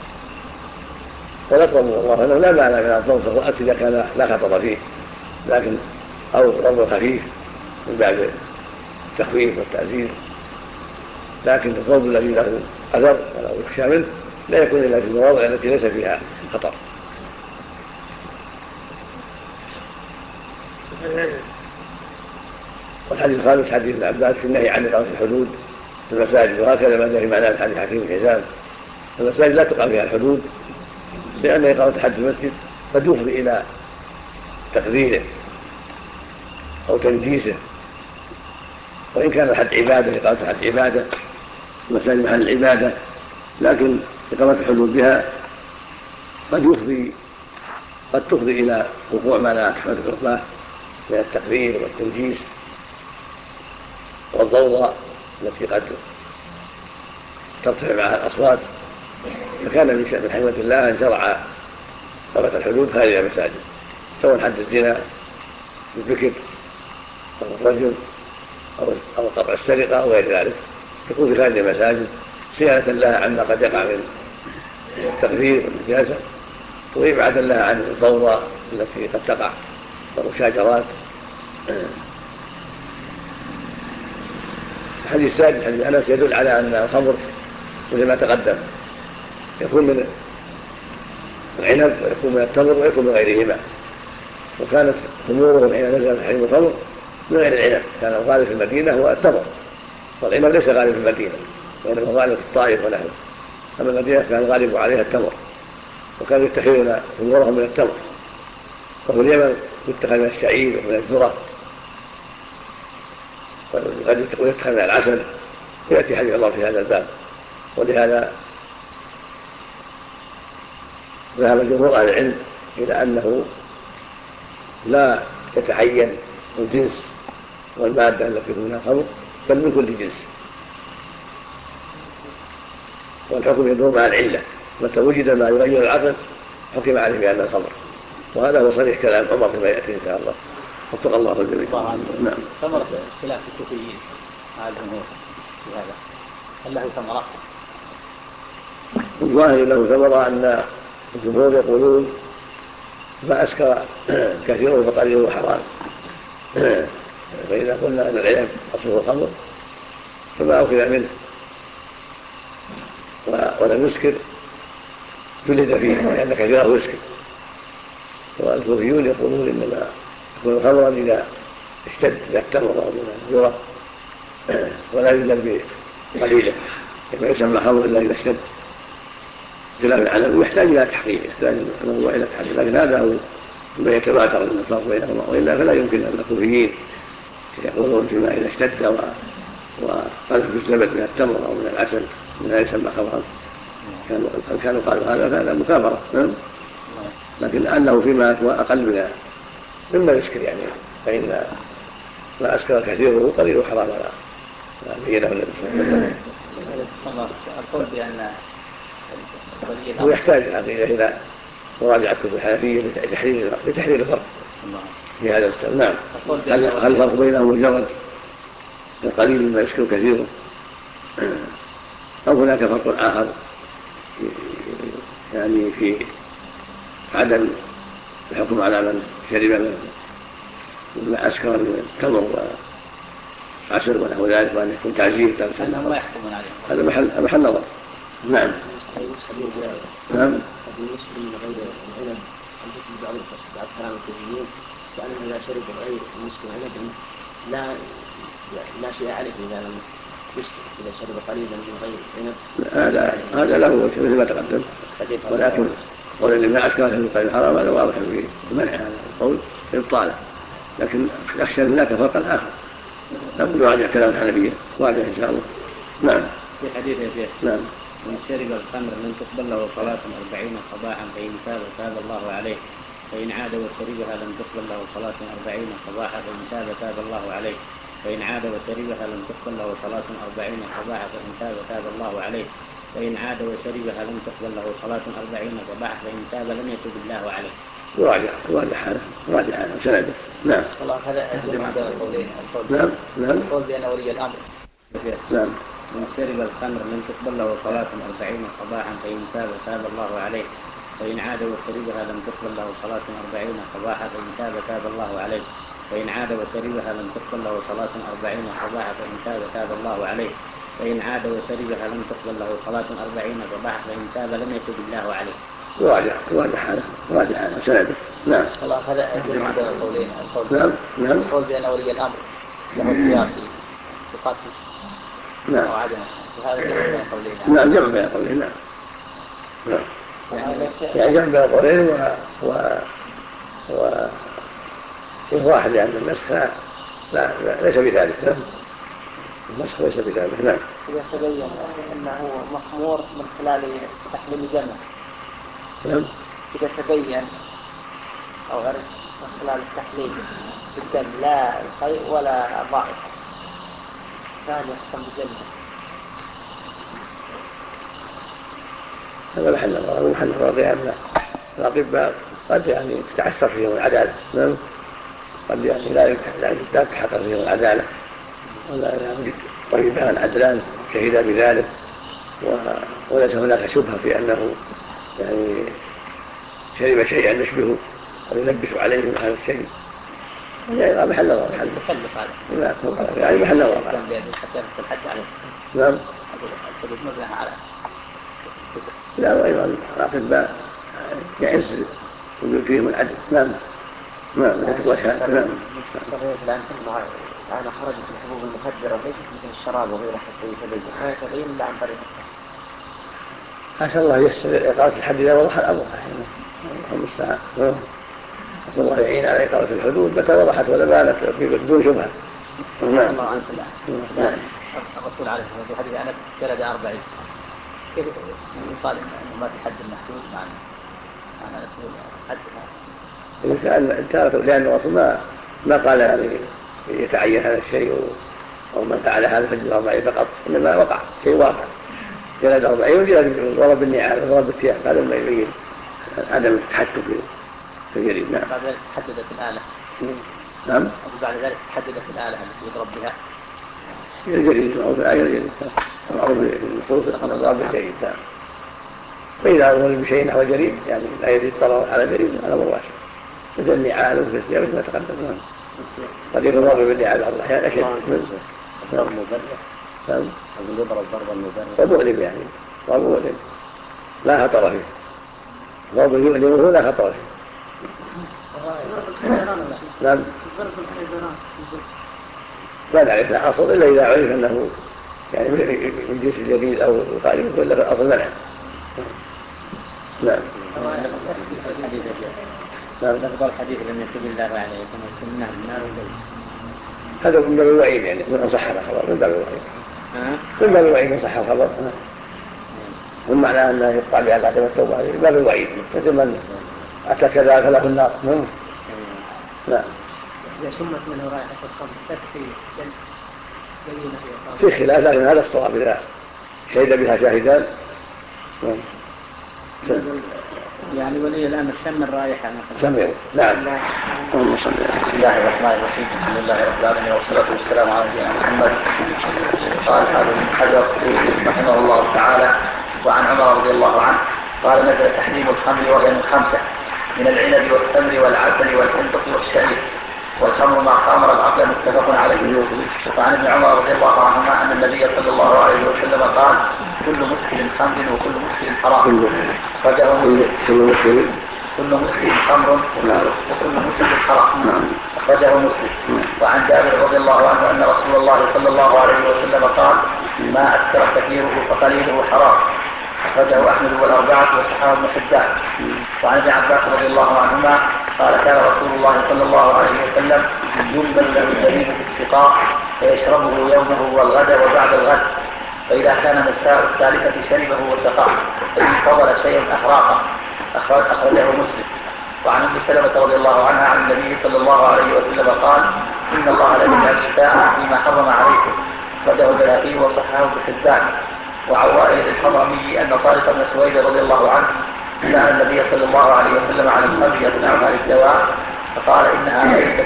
ونقرب والله أنه لا معنى من الضرب في الرأس إذا كان لا خطر فيه، لكن أو ضرب خفيف من باب التخفيف والتعزيز، لكن الضرب الذي له أثر ولا يخشى منه لا يكون إلا في المواضع التي ليس فيها خطر. والحديث الخامس حديث ابن عباس في النهي عن إقامة الحدود في المساجد، وهكذا ما جاء في معنى الحديث حكيم الحزام. المساجد لا تقام فيها الحدود لأن إقامة حد المسجد قد يفضي إلى تقديره أو تنجيسه، وإن كان الحد عبادة إقامة الحد عبادة المساجد محل العبادة، لكن إقامة الحدود بها قد تفضي إلى وقوع ما لا تحمده الله من التقرير والتنجيس والضوضاء التي قد ترتفع معها الأصوات. فكان من شأن حكمة الله أن شرع إقامة الحدود خارج المساجد، سواء حد الزنا بالذكر أو الرجل أو قطع السرقة أو غير ذلك، تكون في خارج المساجد صيانة لها عما قد يقع من التقرير والنجاسة، وإبعادا لها عن الضوضاء التي قد تقع والمشاجرات. الحديث السادس حديث أنس يدل على أن الخمر مثل ما تقدم يكون من العنب ويكون من التمر ويكون من غيرهما، وكانت خمورهم حين نزل تحريم الخمر من غير العنب، كان الغالب في المدينة هو التمر، والعنب ليس غالب في المدينة وإنما غالب في الطائف ونحوه، أما المدينة كان الغالب عليها التمر، وكانوا يتخذون خمورهم من التمر، وفي اليمن يتخذ من الشعير ومن الذرة وقد يتخذ من العسل، ويأتي حديث عمر في هذا الباب. ولهذا ذهب جمهور أهل العلم إلى أنه لا يتعين الجنس والمادة التي منها الخمر بل من كل جنس، والحكم يدور مع العلة، متى وجد ما يغير العقل حكم عليه بأن الخمر، وهذا هو صريح كلام عمر فيما يأتي إن شاء الله. وفق الله الجميع. نعم. ثمرة اختلاف الكوفيين مع الجمهور في هذا، هل له ثمرة؟ الظاهر له ثمرة أن الجمهور يقولون ما أسكر كثيره فقليله حرام، فإذا قلنا أن العنب أصله الخمر فما أخذ منه ولم يسكر جلد فيه لأن كثيره يسكر. والكوفيون يقولون إنما يكون خمرا إذا اشتد التمر أو من الذرة ولا يجلد بقليله، كما يسمى خمر إلا إذا اشتد خلاف العنب، ويحتاج إلى تحقيق، يحتاج الموضوع إلى تحقيق، لكن هذا هو ما يتباتر من الفرق بينهما، وإلا فلا يمكن أن الكوفيين يقولون فيما إذا اشتد وقذف الزبد من التمر أو من العسل لا يسمى خمرا، كانوا قالوا هذا مكابرة، لكن أنه فيما هو أقل مما يسكر يعني، فإن ما أسكر كثيره قليل حرام على بينه النبي صلى الله عليه وسلم. القول بأن هو يحتاج الحقيقة إلى مراجعة كتب الحنفية لتحرير الفرق في هذا السبب. نعم. هل الفرق بينهم مجرد القليل مما يسكر كثيره أو هناك فرق آخر يعني في عدم الحكم على من شرب ما أسكر من التمر وعسل ونحو ذلك، وأن يكون تعزير أنهم ما يحكمون عليه، هذا محل نظر. نعم. نعم. بالنسبة لغير العنب أن تجد بعض كلام الكوفيين وأنه إذا شرب غير مسك عنب لا شيء عليه إذا لم يسكر، إذا شرب قليلا من غير عنب هذا له مثل ما تقدم، ولكن قول اللي ما أسكر في قليل حرام هذا واضح في المنع هذا القول إبطاله، لكن أخشى هناك فرقا آخر لابد يراجع كلام الحنفية واضح إن شاء الله. نعم. في حديث يا شيخ نعم. من شرب الخمر لن تقبل له صلاة 40 صباحا، فإن تاب الله عليه، فإن عاد وشربها لم تقبل له صلاة 40 صباحا، فإن تاب الله عليه. فإن عاد وشربها لم تقبل له صلاة 40 صباحا فإن تاب تاب الله عليه. فإن عاد وشربها لم تقبل له صلاة 40 صباحا فإن تاب لم يتب الله عليه. راجع حاله سنده. نعم. والله هذا الجمع بين القولين. نعم. القول بأن ولي الأمر. نعم. من شرب الخمر لم تقبل له صلاة 40 صباحا فإن تاب تاب الله عليه. فإن عاد وشربها لم تقبل له صلاة 40 صباحا فإن تاب تاب الله عليه. فإن عاد وشربها لم تقبل له صلاة 40 صباحا فإن تاب تاب الله عليه. فإن عاد وشربها لم تقبل له صلاة 40 صباحا فإن تاب لم يتب الله عليه. راجع حاله سنده. نعم. والله هذا الجمع بين القولين. نعم. القول بأن ولي الأمر له اختيار في قتل أو عدم. وهذا جمع بين القولين. نعم جمع بين القولين. نعم. يعني جمع بين القولين وإيضاح لأن النسخ لا ليس بذلك. النسخ ليس بذلك. نعم. إذا تبين أنه مخمور من خلال تحليل جمع. نعم. إذا تبين أو غير من خلال التحليل بالدم لا القيء ولا ضائق كان يحكم بالجنة. هذا محل النظر لأن الأطباء قد يعني تتعسر فيهم العدالة. نعم. قد يعني لا تتحقق فيهم العدالة ولا يعني طبيبان عدلان شهدا بذلك وليس هناك شبهة في أنه يعني شرب شيئا يشبهه ويلبس عليه من هذا الشيء. يعني محل نظر يعني محل نظر. نعم. لا وأيضا الأطباء يعز وجود فيهم العدل. نعم. أنا خرجت الحبوب المخدرة ليست مثل الشراب وغيره حتى يتبين ما يتبين إلا عن طريق عسى الله ييسر إقامة الحد إذا وضح الأمر. المستعان. عسى الله يعين على إقامة الحدود متى وضحت ولا بانت بدون شبهة. نعم. الله عنك الله. الرسول عليه الصلاة والسلام في حديث أنس جلد 40. كيف يقال إنه ما في حد محدود معنى أنس حدها؟ لأن الرسول ما قال يعني يتعين هذا الشيء أو من فعل هذا في 40 فقط، إنما وقع شيء واقع. جلد 40 وجلد ضرب النعال وضرب بالثياب. هذا ما يبين عدم التحكم في الجريد. نعم. بعد ذلك تحددت الآلة. نعم. وبعد ذلك تحددت الآلة التي يضرب بها. الجريد معروف الجريد معروف بالنصوص الضرب بالجريد. نعم. فإذا ضرب بشيء نحو الجريد يعني لا يزيد ضرر على الجريد هذا مباشر مثل النعال وفي الثياب مثل ما تقدم. قد يكون ضرب بالنعال بعض الأحيان أشد. ضرب مبرر. نعم. يضرب ضربا مبرر. ومؤلم يعني ضرب مؤلم لا خطر فيه. ضرب يؤلمه لا خطر فيه. نعم. لا نعرف لا أصل إلا إذا عرف أنه يعني من جنس الجديد أو القائم ولا في الأصل منع. نعم. لفظ الحديث لم يتب الله عليه كما سمعناه النار والجنة. هذا من باب الوعيد يعني من صح الخبر من باب الوعيد. من باب الوعيد من صح الخبر. هم معنى أنه يقطع بها بعد التوبة من باب الوعيد مثل من أتى كذا فله النار. نعم. إذا شمت منه رائحة الخمر تكفي في خلاف لكن هذا الصواب إذا شهد بها شاهدان. يعني ولي الأمر شم الرائحة سمعوا. نعم. اللهم صل على بسم الله الرحمن الرحيم. الحمد لله رب العالمين والصلاة والسلام على نبينا محمد. قال حافظ بن حجر رحمه الله تعالى وعن عمر رضي الله عنه قال نزل تحريم الخمر وهي من 5 من العنب والتمر والعسل والحنطة والشعير والخمر ما خامر العقل متفق عليه. وعن ابن عمر رضي الله عنهما أن النبي صلى الله عليه وسلم قال كل مسكر خمر وكل مسكر حرام. كل مسكر خمر وكل مسكر حرام. أخرجه مسلم. وعن جابر رضي الله عنه أن رسول الله صلى الله عليه وسلم قال ما أسكر كثيره فقليله حرام. أخرجه أحمد والأربعة وصححه ابن حبان. وعن ابن عباس رضي الله عنهما قال كان رسول الله صلى الله عليه وسلم ينبل له الزبيب في السقاء فيشربه يومه والغد وبعد الغد، فإذا كان مساء الثالثة شربه وسقاه، فإن فضل شيء أحراقه. أخرجه مسلم. وعن ام سلمة رضي الله عنها عن النبي صلى الله عليه وسلم قال إن الله لا يجعل شفاء فيما حرم عليكم. أخرجه البيهقي وصححه ابن حبان. وعن وائل الحضرمي أن طارق بن سويد رضي الله عنه سأل النبي صلى الله عليه وسلم عن الخمر يصنعها للدواء فقال إنها ليست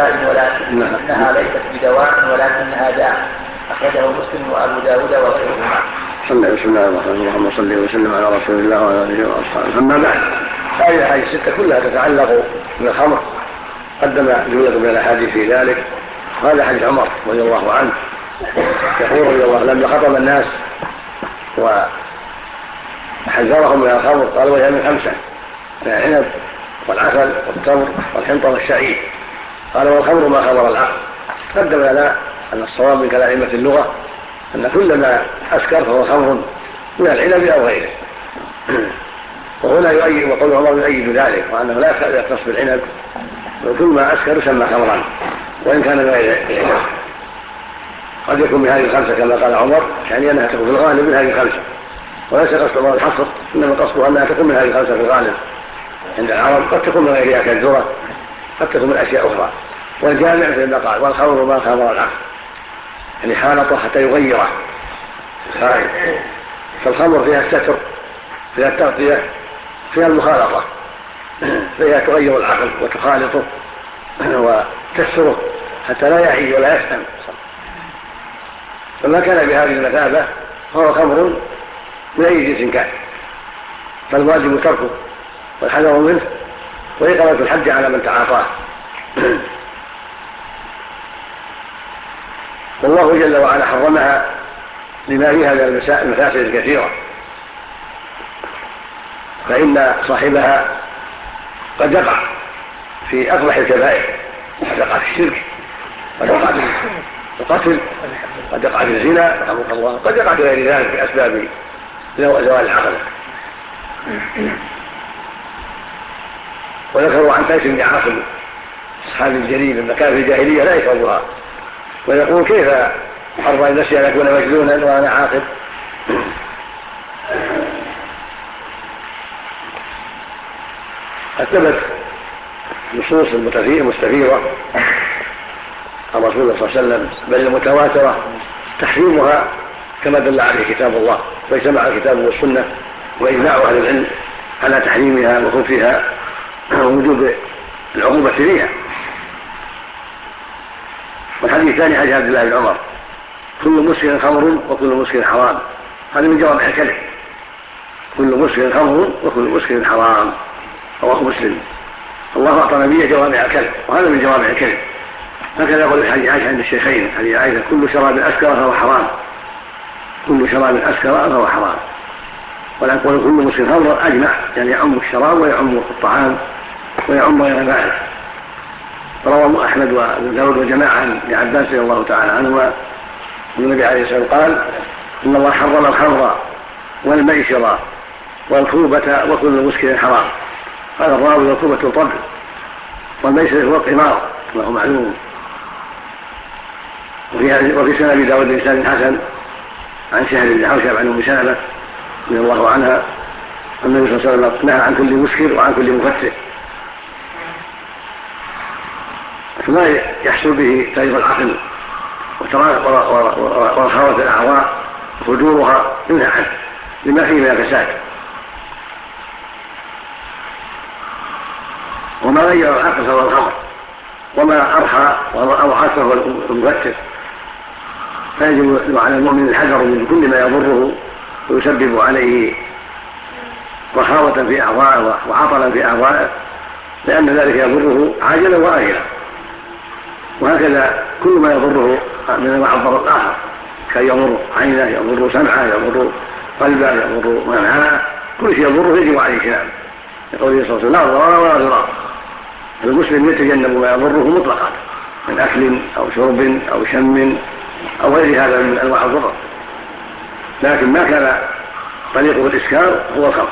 بدواء ولكنها داء. أخرجه مسلم وأبو داود وغيرهما. بسم الله الرحمن الرحيم. اللهم صل وسلم على رسول الله وعلى اله واصحابه. اما بعد، هذه الاحاديث السته كلها تتعلق بالخمر، قدم جمله من الاحاديث في ذلك. وهذا حديث عمر رضي الله عنه يقول رضي الله لما خطب الناس وحذرهم من الخمر قال وهي من خمسه: العنب والعسل والتمر والحنطه والشعير. قال والخمر ما خمر العقل. قدم لنا ان الصواب من كلام ائمه اللغه أن كل ما أسكر فهو خمر من العنب أو غيره. وهنا يؤيد وقول عمر يؤيد ذلك، وأنه لا يختص بالعنب، وكل ما أسكر يسمى خمرا وإن كان من غير العنب. قد يكون من هذه الخمسة كما قال عمر، يعني أنها تكون في الغالب من هذه الخمسة، وليس قصد عمر الحصر، إنما قصده أنها تكون من هذه الخمسة في الغالب عند العرب. قد تكون من غيرها كالذرة، قد تكون من أشياء أخرى. والجامع في المقال والخمر ما خمر العقل، يعني خالطه حتى يغيره. فالخمر فيها الستر، فيها التغطية، فيها المخالطة، فيها تغير العقل وتخالطه وتسره حتى لا يعي ولا يفهم. فما كان بهذه المثابة فهو خمر من أي جنس كان، فالواجب تركه والحذر منه وإقامة الحد على من تعاطاه. والله جل وعلا حرمها لما فيها من المفاسد الكثيرة، فإن صاحبها قد يقع في أقبح الكبائر، قد يقع في الشرك، قد يقع في القتل، قد يقع في الزنا، رحمك الله، قد يقع في غير ذلك بأسباب زوال العقل. وذكروا عن قيس بن عاصم الصحابي الجليل لما كان في الجاهلية لا يشربها، ويقول كيف أرضى نفسي أن أكون مجنونا وأنا عاقل. قد ثبت نصوص المستفيضة عن رسول الله صلى الله عليه وسلم بل المتواترة تحريمها كما دل عليه كتاب الله ويجمع الكتاب والسنة وإجماع أهل العلم على تحريمها وخوفها ووجوب العقوبة فيها. والحديث الثاني حديث عبد الله بن عمر: كل مسكر خمر وكل مسكر حرام. هذا من جوامع الكلم، كل مسكر خمر وكل مسكر حرام، رواه مسلم. الله أعطى نبيه جوامع الكلم، وهذا من جوامع الكلم. هكذا يقول الحديث عائشة عند الشيخين حديث عائشة: كل شراب أسكر فهو حرام، كل شراب أسكر فهو حرام. ولكن كل مسكر خمر أجمع، يعني يعم الشراب ويعم الطعام ويعم غير ذلك. رواه أحمد وابن داود وجماعة عن عباس رضي الله تعالى عنهما النبي عليه الصلاة والسلام قال: إن الله حرم الخمر والميسر والكوبة وكل مسكر حرام. قال الراوي: والكوبة الطبل، والميسر هو القمار وهو معلوم. وفي سنة أبي داود بإسناد حسن عن سهل بن حوشب عن أم سلمة رضي الله عنها أن النبي صلى الله عليه وسلم نهى عن كل مسكر وعن كل مفتر، فما يحصل به تغيير العقل ورخاوة الأعضاء وفجورها ينهى عنه لما فيه من الفساد. وما غير العقل فهو الخمر، وما أرخى وأضعف فهو المفتر. فيجب على المؤمن الحذر من كل ما يضره ويسبب عليه رخاوة في أعضائه وعطلا في أعضائه، لأن ذلك يضره عاجلا وآجلا. وهكذا كل ما يضره من انواع الضرر الاخر، كان يضر عينه، يضر سمعه، يضر قلبه، يضر منعه، كل شيء يضره يجب عليه كلام. يقول صلى الله عليه وسلم: لا ضرر ولا ضرار. المسلم يتجنب ما يضره مطلقا من اكل او شرب او شم او غير هذا من انواع الضرر، لكن ما كان طريقه الاسكار هو الخمر.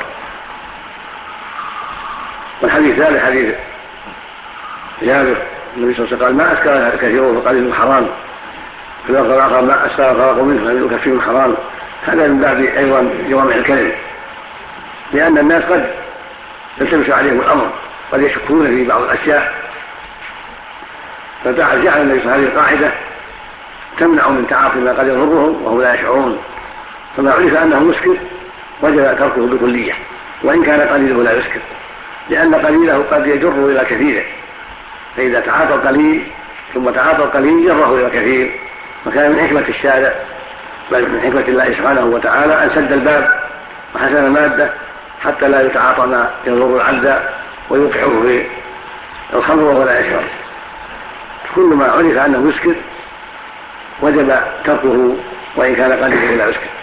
والحديث الثالث حديث جابر النبي صلى الله عليه وسلم قال: ما أسكر كثير فقليل حرام. في اللفظ الآخر: ما أسكر فرق منه فقليل كثير حرام. هذا من باب أيضا جوامع الكلم، لأن الناس قد يلتبس عليهم الأمر، قد يشكون في بعض الأشياء فجعل النبي صلى الله عليه وسلم قاعدة تمنع من تعاطي ما قد يضرهم وهم لا يشعرون، فما عرف أنه مسكر وجب تركه بكلية وإن كان قليله لا يسكر، لأن قليله قد يجر إلى كثيره، فإذا تعاطى القليل ثم تعاطى القليل جره إلى كثير. وكان من حكمة الشارع بل من حكمة الله سبحانه وتعالى أن سد الباب وحسن المادة حتى لا يتعاطى ما يضر العبد ويوقعه في الخمر وهو لا يشعر. كل ما عرف أنه يسكر وجب تركه وإن كان قليلا لا يسكر.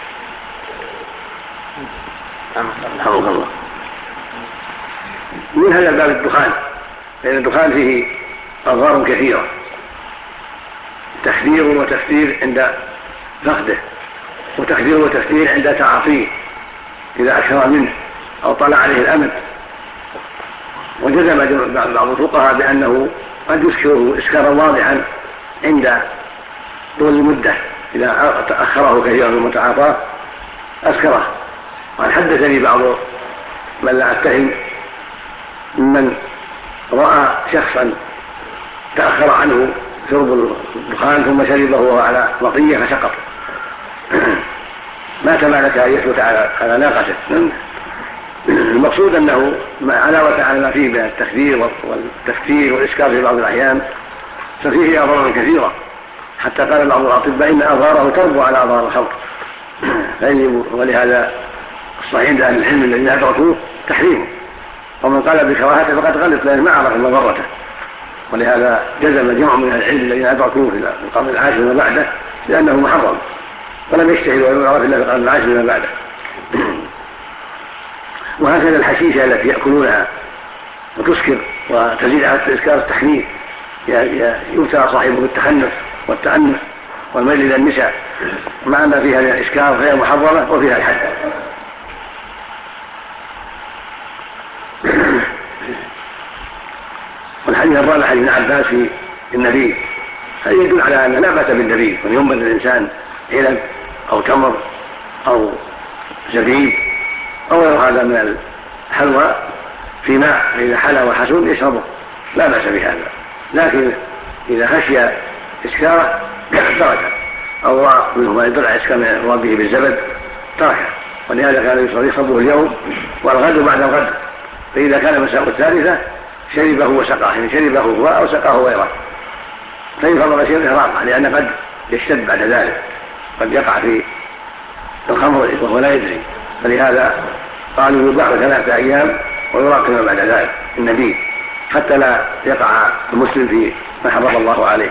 رحمه الله. من هذا الباب الدخان، لأن الدخان فيه أضرار كثيرة، تخدير وتفتير عند فقده، وتخدير وتفتير عند تعاطيه إذا أكثر منه أو طلع عليه الأمد. وجزم بعض الفقهاء بأنه قد يسكره إسكارا واضحا عند طول المدة، إذا تأخره كثيرا من المتعاطاه أسكره. وقد حدثني بعض من لا أتهم ممن رأى شخصا تأخر عنه شرب الدخان ثم شربه وهو على مطية فسقط ما تمالك أن يثبت على ناقته. المقصود أنه علاوة على ما فيه من التخدير والتفتير والإسكار في بعض الأحيان ففيه أضرار كثيرة، حتى قال بعض الأطباء إن أضراره تربو على أضرار الخمر. ولهذا الصحيح عند أهل العلم الذين أدركوه تحريمه، ومن قال بكراهته فقد غلط لأنه ما عرف مضرته. ولهذا جزم جمع من العلم الذين أدركوه في القرن العاشر وما بعده لأنه محرم، ولم يجتهد ولم يعرف إلا في القرن العاشر وما بعده. وهكذا الحشيشة التي يأكلونها وتسكر وتزيد على الإسكار التحنيف يبتلى صاحبه بالتخنف والتأنف والميل إلى النساء، مع أن فيها من الإسكار غير محرمة وفيها الحد. والحديث الرابع حديث ابن عباس في النبيذ، هذا يدل على أن لا بأس بالنبيذ، وأن ينبذ الإنسان علب أو تمر أو زبيب أو غير هذا من الحلوى في ماء، فإذا حلى وحسن يشربه لا بأس بهذا. لكن إذا خشي إسكاره تركه، أو رأى منه ما يدل على إسكار به بالزبد تركه. ولهذا كان يشربه اليوم والغد بعد الغد، فإذا كان مساء الثالثة شربه وسقاه، يعني شربه هو أو سقاه غيره، فإن فضل شيء إحراقه، لأن قد يشتد بعد ذلك، قد يقع في الخمر وهو لا يدري. فلهذا قالوا يباع 3 أيام ويراقب بعد ذلك النبي حتى لا يقع المسلم في ما حرم الله عليه.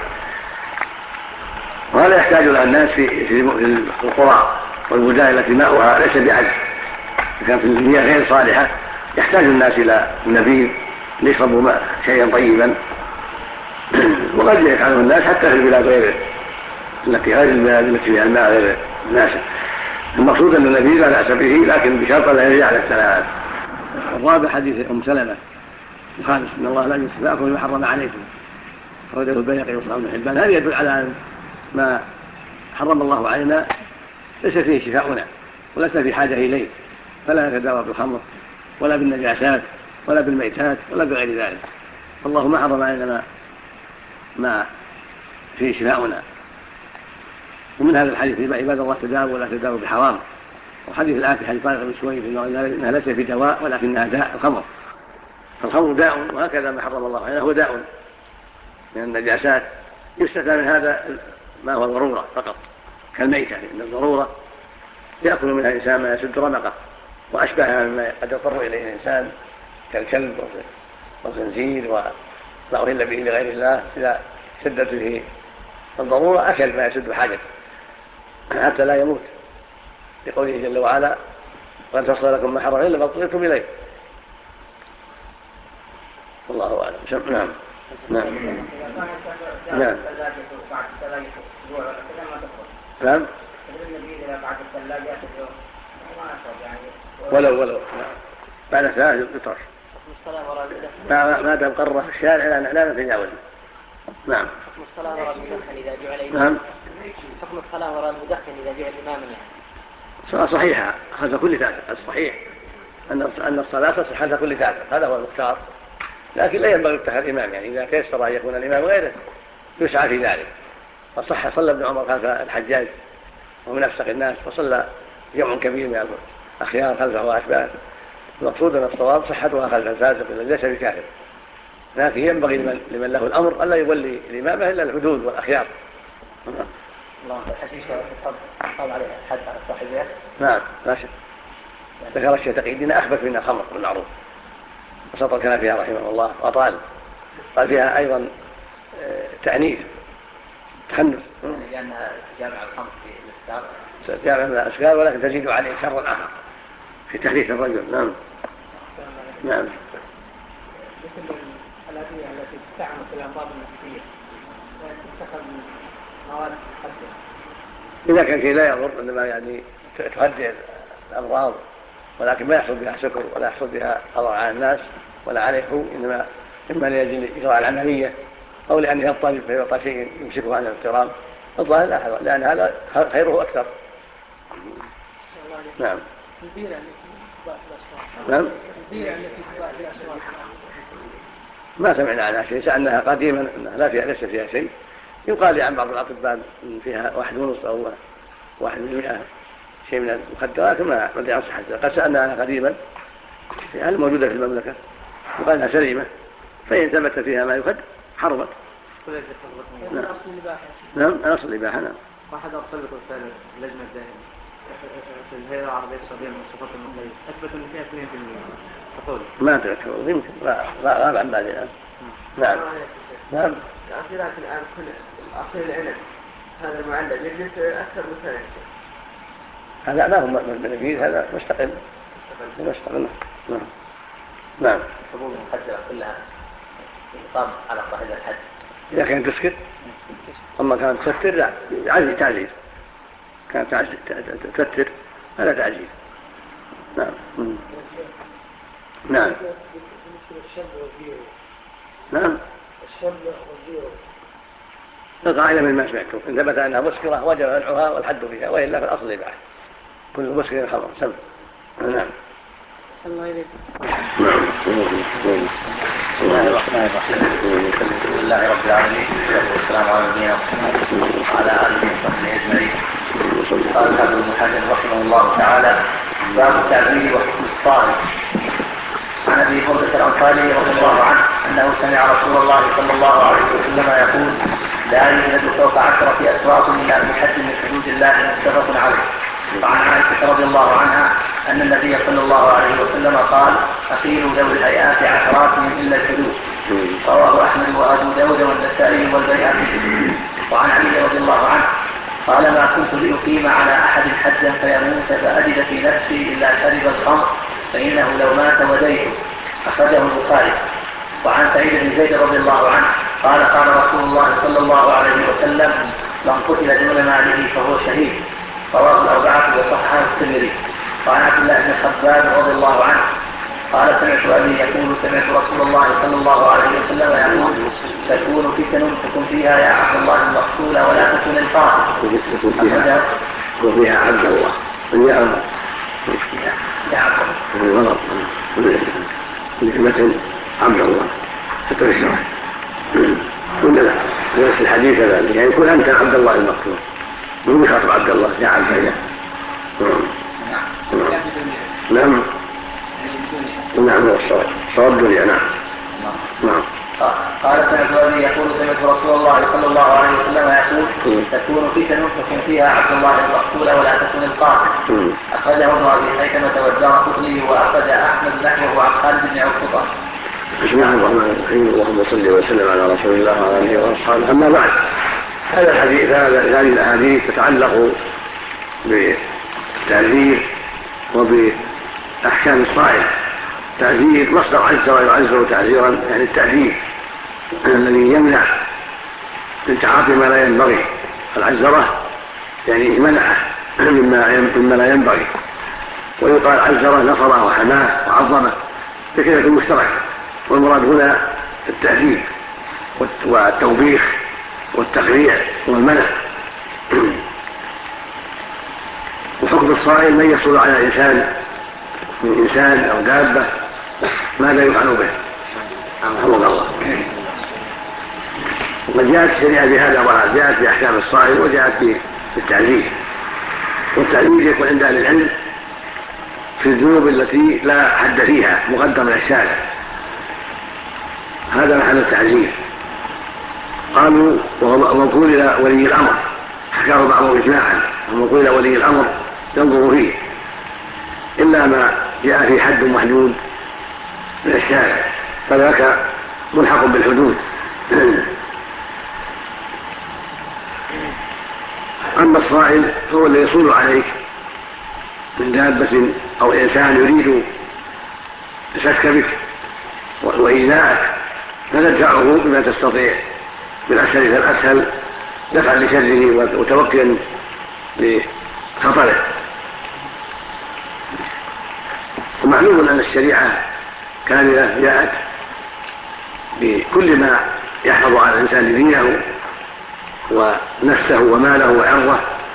وهذا يحتاج له الناس في القرى والبلدان التي ماؤها ليس بعذب، كانت المياه غير صالحة يحتاج الناس إلى النبيذ ليشربوا شيئا طيبا. وقد يفعله الناس حتى في البلاد غير البلاد التي فيها الماء غير ناسا. المقصود أن النبيذ لا بأس به، لكن بشرط لا يزيد على 3. الرابع حديث سلمة الخامس إن الله لا يشفاكم بما حرم عليكم، أخرجه البيهقي وصححه ابن حبان. هذا يدل على أن ما حرم الله علينا ليس فيه شفاؤنا ولسنا في حاجة إليه، فلا نتداوى بالخمر ولا بالنجاسات ولا بالميتات ولا بغير ذلك. والله ما حرم علينا ما فيه شفاؤنا. ومن هذا الحديث يبقى عباد الله تداووا ولا تداووا بحرام. وحديث الآتي حديث طارق بن سويد إنها ليس في دواء ولكنها داء الخمر، فالخمر داء، وهكذا ما حرم الله علينا هو داء من النجاسات. يستثنى من هذا ما هو ضرورة فقط كالميتة، لأن الضرورة يأكل منها الإنسان ما يسد رمقه وأشبهها مما قد يضطر إليه الإنسان كالكلب والخنزير وما أهل به لغير الله. إذا شدت فيه الضرورة أكل ما يسد حاجته حتى لا يموت، لقوله جل وعلا وأن تصل لكم ما حرم إلا ما اضطررتم إليه. والله أعلم. نعم نعم نعم ولو بعد 3 يطرش ما دام قرر في الشارع لا نتجاوز. نعم. حكم الصلاة وراء المدخن إذا جعل إماما. نعم. حكم الصلاة وراء المدخن إذا جعل إماما يعني. صلاة صحيحة خلف كل فاسق. الصحيح أن الصلاة تصح خلف كل فاسق، هذا هو المختار، لكن لا ينبغي اتخاذ إمام، يعني إذا تيسر أن يكون الإمام غيره يسعى في ذلك. فصح صلى ابن عمر خلف الحجاج ومن أفسق الناس، وصلى جمع كبير من الأخيار خلفه وأشباه. المقصود أن الصواب صحتها خلف الفاسق الذي ليس بكافر، لكن ينبغي لمن له الأمر ألا يولي الإمامة إلا الحدود والأخيار. الله الحديث قام عليه الحد على صاحبها. نعم لا شك. ذكر الشيخ تقي الدين أخبث من الخمر بالمعروف، وسط الكلام فيها رحمه الله وأطال. قال فيها أيضا تأنيث تخنث، لأنها جامع الخمر في الإسكار، جامع من الأسكار، ولكن تزيد عليه شر آخر في تحديث الرجل. نعم نعم. مثل الأدوية التي تستعمل في الأمراض النفسية تتخذ مواد تخدر، إذا كان شيء لا يضر، إنما يعني تهدئ الأمراض، ولكن ما يحصل بها سكر ولا يحصل بها أضرار على الناس ولا عليه، إنما إما لأجل إجراء العملية أو لأنه يضطرب فيعطى شيء يمسكه عن الاضطراب. الظاهر لا حذر، لأن هذا خيره أكثر. نعم. البيرة التي تباع في الأسواق. نعم. البيرة التي تباع في الأسواق ما سمعنا عنها شيء، سألناها قديما أنها لا فيها، ليس فيها شيء. يقال لي عن بعض الأطباء فيها 1.5 أو 1% شيء من المخدرات، ما ندري عن صحتها. قد سألنا عنها قديما في هل موجودة في المملكة، وقال انها سليمة، فإن ثبت فيها ما يخد حرمت. نعم. أصل الإباحة. نعم أصل الإباحة. نعم. واحد أرسل لكم رسالة لجنة الدائمة في الهيئة العربية السعودية للمواصفات المقيسة، أثبت أن فيها 2% تقول ما أتذكر، يمكن غاب عن بالي الآن. نعم نعم. العصيرات الآن كل عصير العنب هذا المعلب يجلس أكثر من سنة. هذا ما هو من هذا مستقل. نعم نعم. حبوب المخدرة كلها إقام على صاحب الحد. إذا كانت تسكت، أما كانت تستر لا عزيز تعزيز، كانت تستر هذا تعزيز. نعم نعم نعم. القاعدة من ما سمعتم إن ثبت أنها مسكرة وجب منعها والحد فيها، وإلا في الأصل الإباحة، كل مسكر خمر سم. نعم. الله إليك. بسم الله الرحمن الرحيم. الحمد لله رب العالمين، والسلام على نبينا محمد وعلى آله وصحبه أجمعين. قال الحافظ ابن حجر رحمه الله تعالى: باب التعزير وحكم الصائم. عن ابي بردة الانصاري رضي الله عنه انه سمع رسول الله صلى الله عليه وسلم يقول: لا يوجد فوق 10 أسواق الا في حد من حدود الله متفق عليه. وعن عائشة رضي الله عنها ان النبي صلى الله عليه وسلم قال: اقيلوا ذوي الهيئات عشراتهم الا الحدود. رواه احمد وابو داود والنسائي والبيهقي. وعن علي رضي الله عنه قال: ما كنت لأقيم على احد حدا فيموت فأجد في نفسي الا شرب الخمر فإنه لو مات وديته. أخرجه البخاري. وعن سعيد بن زيد رضي الله عنه قال: قال رسول الله صلى الله عليه وسلم: من قتل دون ماله فهو شهيد. رواه الأربعة وصححه الترمذي. وعن عبد الله بن خباب رضي الله عنه قال: سمعت أبي يقول: سمعت رسول الله صلى الله عليه وسلم يقول: تكون فتن تكن فيها يا عبد الله المقتول ولا تكن القاتل. وفيها عبد الله غلط نعمة عبد الله حتى الشرع ولا نفس الحديث كذلك، يعني يكون أنت عبد الله المقتول مو بشرط عبد الله يا عبد الله. نعم نعم هو صواب الدنيا. نعم نعم. قال: سمعت أبي يقول: سمعت رسول الله صلى الله عليه وسلم يقول: تكون فتن تكن فيها عبد الله المقتول ولا تكن القاتل. أخرجه ابن أبي حيثمة والدارقطني وأخرج أحمد نحوه عن خالد بن عقبة. بسم الله الرحمن الرحيم. اللهم صل وسلم على رسول الله وعلى آله وأصحابه. أما بعد، هذا الحديث هذه الأحاديث تتعلق بالتعزير وبأحكام الصائم. تعزير مصدر عز ويعزر تعزيرا، يعني التأديب الذي يمنع من تعاطي ما لا ينبغي. العزرة يعني منعه مما لا ينبغي. ويقال عزره نصره وحماه وعظمه بكلمة مشترك، والمراد هنا التأديب والتوبيخ والتقريع والمنع. وحكم الصائم من يصل على إنسان من إنسان أو دابة ماذا يفعل به؟ حفظ الله. وقد جاءت الشريعة بهذا وهذا، جاءت بأحكام الصائم وجاءت بالتعزير. والتعزير يكون عند أهل العلم في الذنوب التي لا حد فيها مقدر من الشارع، هذا محل التعزير. قالوا وهو موكول إلى ولي الأمر، حكاه بعضهم إجماعا، وموكول إلى ولي الأمر ينظر فيه إلا ما جاء في حد محدود من الشارع، فذاك ملحق بالحدود. أما الصائل هو الذي يصول عليك من دابة أو إنسان يريد الفتك بك وإيذاءك، فتدفعه بما تستطيع بالأسهل فالأسهل دفعا لشره وتوقيا لخطره. ومعلوم أن الشريعة كاملة جاءت بكل ما يحفظ على الإنسان دينه ونفسه وماله وعرضه،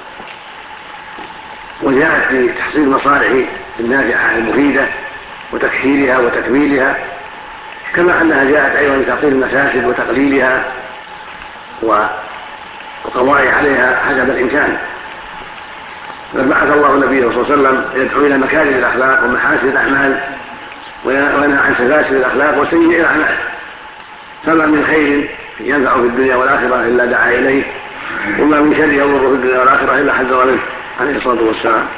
وجاءت بتحصيل المصالح النافعة المفيدة وتكثيرها وتكميلها، كما أنها جاءت أيضا لتعطيل المفاسد وتقليلها والقضاء عليها حسب الإمكان. بعث الله النبي صلى الله عليه وسلم يدعو إلى مكارم الأخلاق ومحاسن الأعمال وينهى عن سفاسف الأخلاق وسيء الأعمال، فما من خير ينفع في الدنيا والآخرة إلا دعا إليه، وما من شر يضر في الدنيا والآخرة إلا حذر منه عليه الصلاة والسلام.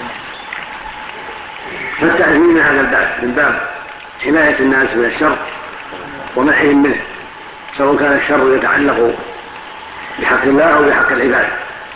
فالتعزير من هذا الباب من باب حماية الناس من الشر ومنعهم منه، سواء كان الشر يتعلق بحق الله أو بحق العباد.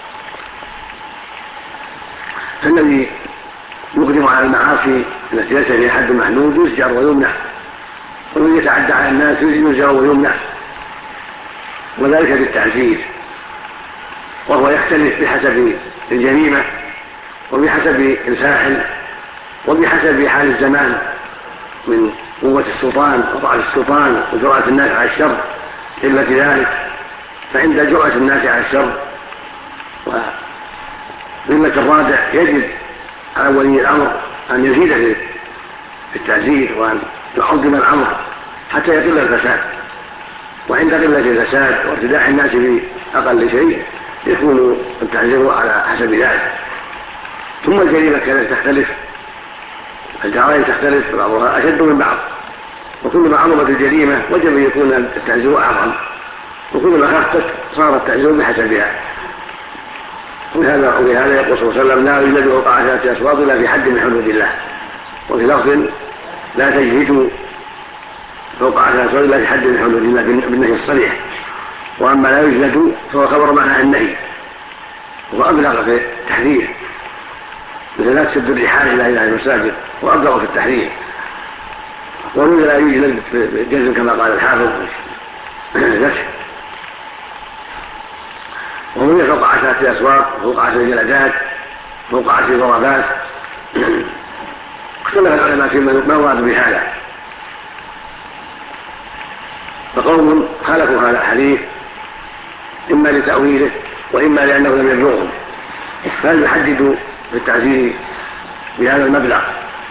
فالذي يقدم على المعاصي التي ليس فيها حد محدود يزجر ويمنع، ومن يتعدى على الناس يزجر ويمنع، وذلك بالتعزير، وهو يختلف بحسب الجريمة وبحسب الفاعل وبحسب حال الزمان من قوة السلطان وضعف السلطان وجرأة الناس على الشر إلا ذلك. فعند جرأة الناس على الشر وقلة الرادع يجب على ولي الأمر أن يزيد في التعزير وأن يعظم الأمر حتى يقل الفساد، وعند قلة الفساد وارتداع الناس بأقل شيء يكون التعزير على حسب ذلك. ثم الجريمة كانت تختلف، الجرائم تختلف بعضها أشد من بعض، وكلما عظمت الجريمة وجب أن يكون التعزير أعظم، وكلما خفت صار التعزير بحسبها. ولهذا يقول صلى الله عليه وسلم لا يوجد فوق 10 أصوات إلا في حد من حدود الله، وفي لفظ لا تجهدوا فوق 10 أصوات إلا في حد من حدود الله بالنهي الصريح. وأما لا يجلد فهو خبر معنى النهي وأبلغ في التحذير، مثل لا تسد الرحال إلى المساجد، وأبلغ في التحذير. ومن لا يجلد بالجزم كما قال الحافظ ذاته، ومن فوق 10 أصوات فوق 10 جلدات فوق 10 ضربات. اختلف العلماء في ما مراد بهذا، فقوم خالفوا هذا الحديث إما لتأويله وإما لأنه لم يبلغهم، فهل يحددوا بالتعزير بهذا المبلغ؟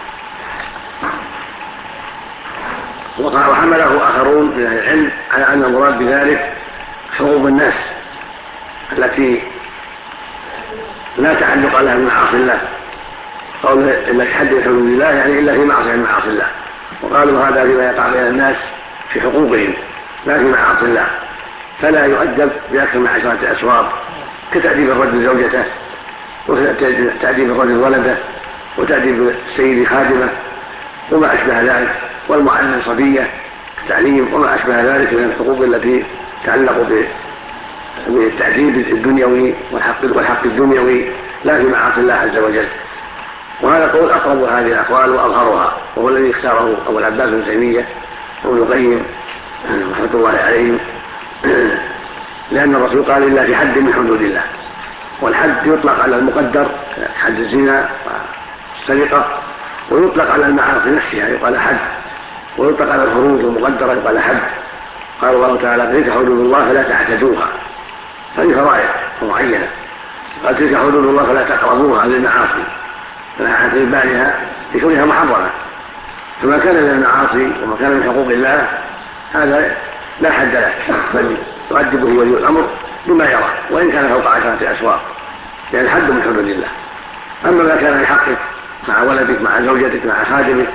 وحمله آخرون من أهل العلم على أن المراد بذلك حقوق الناس التي لا تعلق لها بمعاصي الله، قول إلا في حد حدود الله يعني إلا في معصية من معاصي الله، وقالوا هذا فيما يقع بين الناس في حقوقهم لا في معاصي الله، فلا يؤدب بأكثر من 10 أسواق، كتأديب الرجل زوجته وتأديب الرجل ولده وتأديب السيد خادمه وما أشبه ذلك، والمعلم صبية كتعليم وما أشبه ذلك من الحقوق التي تعلق بالتأديب الدنيوي والحق الدنيوي لا في معاصي الله عز وجل. وهذا قول أقرب هذه الأقوال وأظهرها، وهو الذي اختاره أبو العباس بن تيمية وابن القيم رحمة الله عليهم، لأن الرسول قال إلا في حد من حدود الله، والحد يطلق على المقدر حد الزنا والسرقة، ويطلق على المعاصي نفسها يقال حد، ويطلق على الفروج المقدرة يقال حد. قال الله تعالى تلك حدود الله فلا تعتدوها، هذه فرائض معينة. قال تلك حدود الله فلا تقربوها للمعاصي، فلا اعتبارها لكونها محرمة، فما كان من المعاصي وما كان من حقوق الله هذا لا حد له، بل يؤدبه ولي الأمر بما يرى وإن كان فوق 10 أسواق، لأن الحد من حدود الله. أما ما كان لحقك مع ولدك مع زوجتك مع خادمك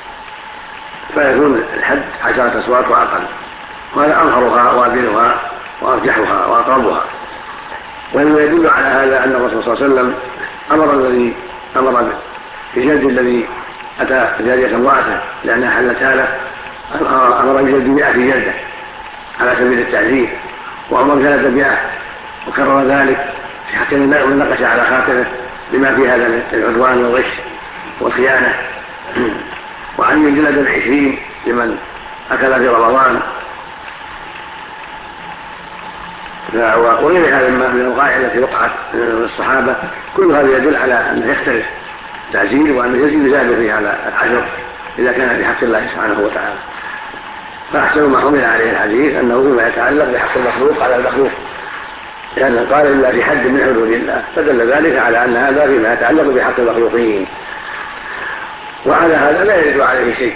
فيكون الحد 10 أسواق وأقل، وهذا أظهرها وأبينها وأرجحها وأقربها. وإنما يدل على هذا أن الرسول صلى الله عليه وسلم أمر بجلد الذي أتى جارية امرأته لأنها حلتها له، أمر بجلد 100 جلدة على سبيل التعزير، وأمر جلد 100 وكرر ذلك في حق من نقش على خاطره بما في هذا من العدوان والغش والخيانة. وعن جلد 20 لمن أكل في رمضان وغير هذا من الوقائع التي وقعت الصحابة، كل هذا يدل على أنه يختلف التعزير وأنه يزيد فيها على 10 إذا كان بحق الله سبحانه وتعالى. فأحسن ما حمل عليه الحديث أنه فيما يتعلق بحق المخلوق على المخلوق، لأنه قال إلا في حد من حدود الله، فدل ذلك على أن هذا فيما يتعلق بحق المخلوقين، وعلى هذا لا يجد عليه شيء.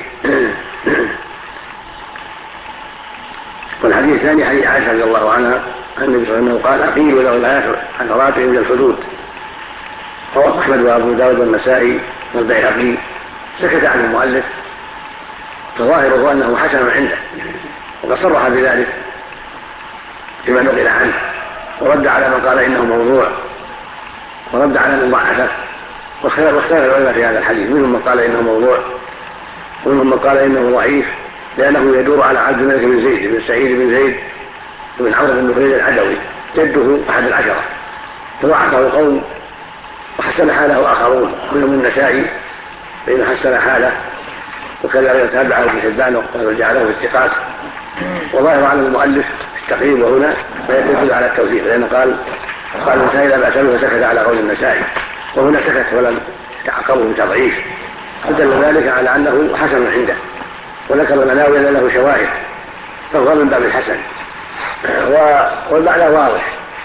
والحديث الثاني حديث عائشة رضي الله عنها أن النبي صلى الله عليه وسلم قال أقيلوا له العشرات من الحدود. رواه أحمد وأبو داود والنسائي والبيهقي. سكت عن المؤلف فظاهره أنه حسن عنده، وقد صرح بذلك فيما نقل عنه، ورد على من قال إنه موضوع، ورد على من ضعفه، واختلف العلماء في هذا الحديث، منهم من قال إنه موضوع ومنهم من قال إنه ضعيف، لأنه يدور على عبد الملك بن زيد بن سعيد بن زيد بن عمرو بن نفيل العدوي جده أحد العشرة، فضعفه قوم وحسن حاله آخرون منهم النسائي فإنه حسن حاله، وكذلك تابعه ابن حبان وجعله في الثقات. وظاهر على المؤلف التقريب وهنا فيدل على التوثيق، لأنه قال النسائي لا بأس به فسكت على قول النسائي، وهنا سكت ولم يتعقبه بتضعيف، فدل ذلك على أنه حسن عنده. وذكر المناوي له شواهد فهو من باب الحسن، والمعنى واضح.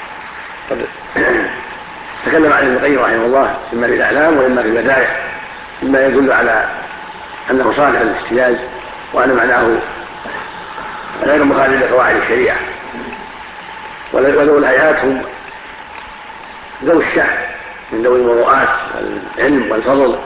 تكلم عن ابن القيم رحمه الله إما في الأعلام وإما في البدائع مما يدل على أنه صالح للاحتجاج، وأن معناه غير مخالف لقواعد الشريعة. وذو الهيئات هم ذو الشأن من ذوي المروءات والعلم والفضل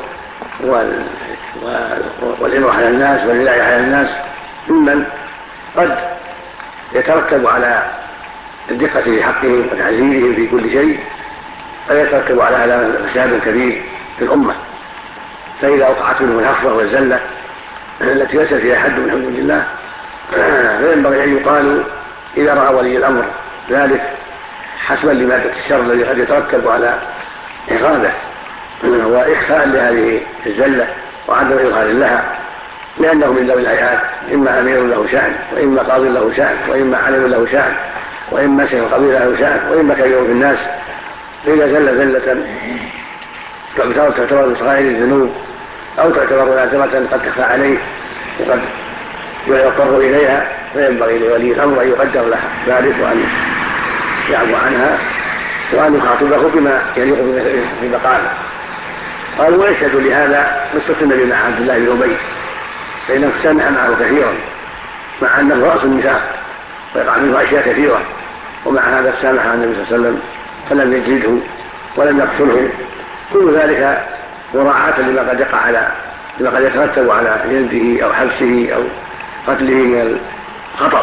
والإمرة على الناس والولاية على الناس، ممن قد يترتب على الدقة في حقهم وتعزيرهم في كل شيء، فيترتب على هذا فساد كبير في الأمة. فإذا وقعت منه الهفوة والزلة التي ليس فيها حد من حدود الله، فينبغي أن يقال إذا رأى ولي الأمر ذلك حسبا لمادة الشر الذي قد يترتب على إغاظة وإخفاء لهذه الزلة وعدم إظهار لها، لأنه من ذوي الهيئات، إما أمير له شأن، وإما قاضي له شأن، وإما علم له شأن، وإما شيخ القبيلة له شأن، وإما كبير في الناس. فإذا زل زلة تعتبر من صغائر الذنوب أو تعتبر نادرة قد تخفى عليه وقد يضطر إليها، فينبغي لولي الأمر أن يقدر له ذلك وأن يعفو عنها وأن يخاطبه بما يليق بمقامه. قال ويشهد لهذا قصة النبي مع عبد الله بن أبي، فإنه سمع معه كثيرا مع أنه رأس النفاق ويقع منه أشياء كثيرة، ومع هذا سامح النبي صلى الله عليه وسلم فلم يجلده ولم يقتله، كل ذلك مراعاة لما قد يترتب على جلده أو حبسه أو قتله من الخطر.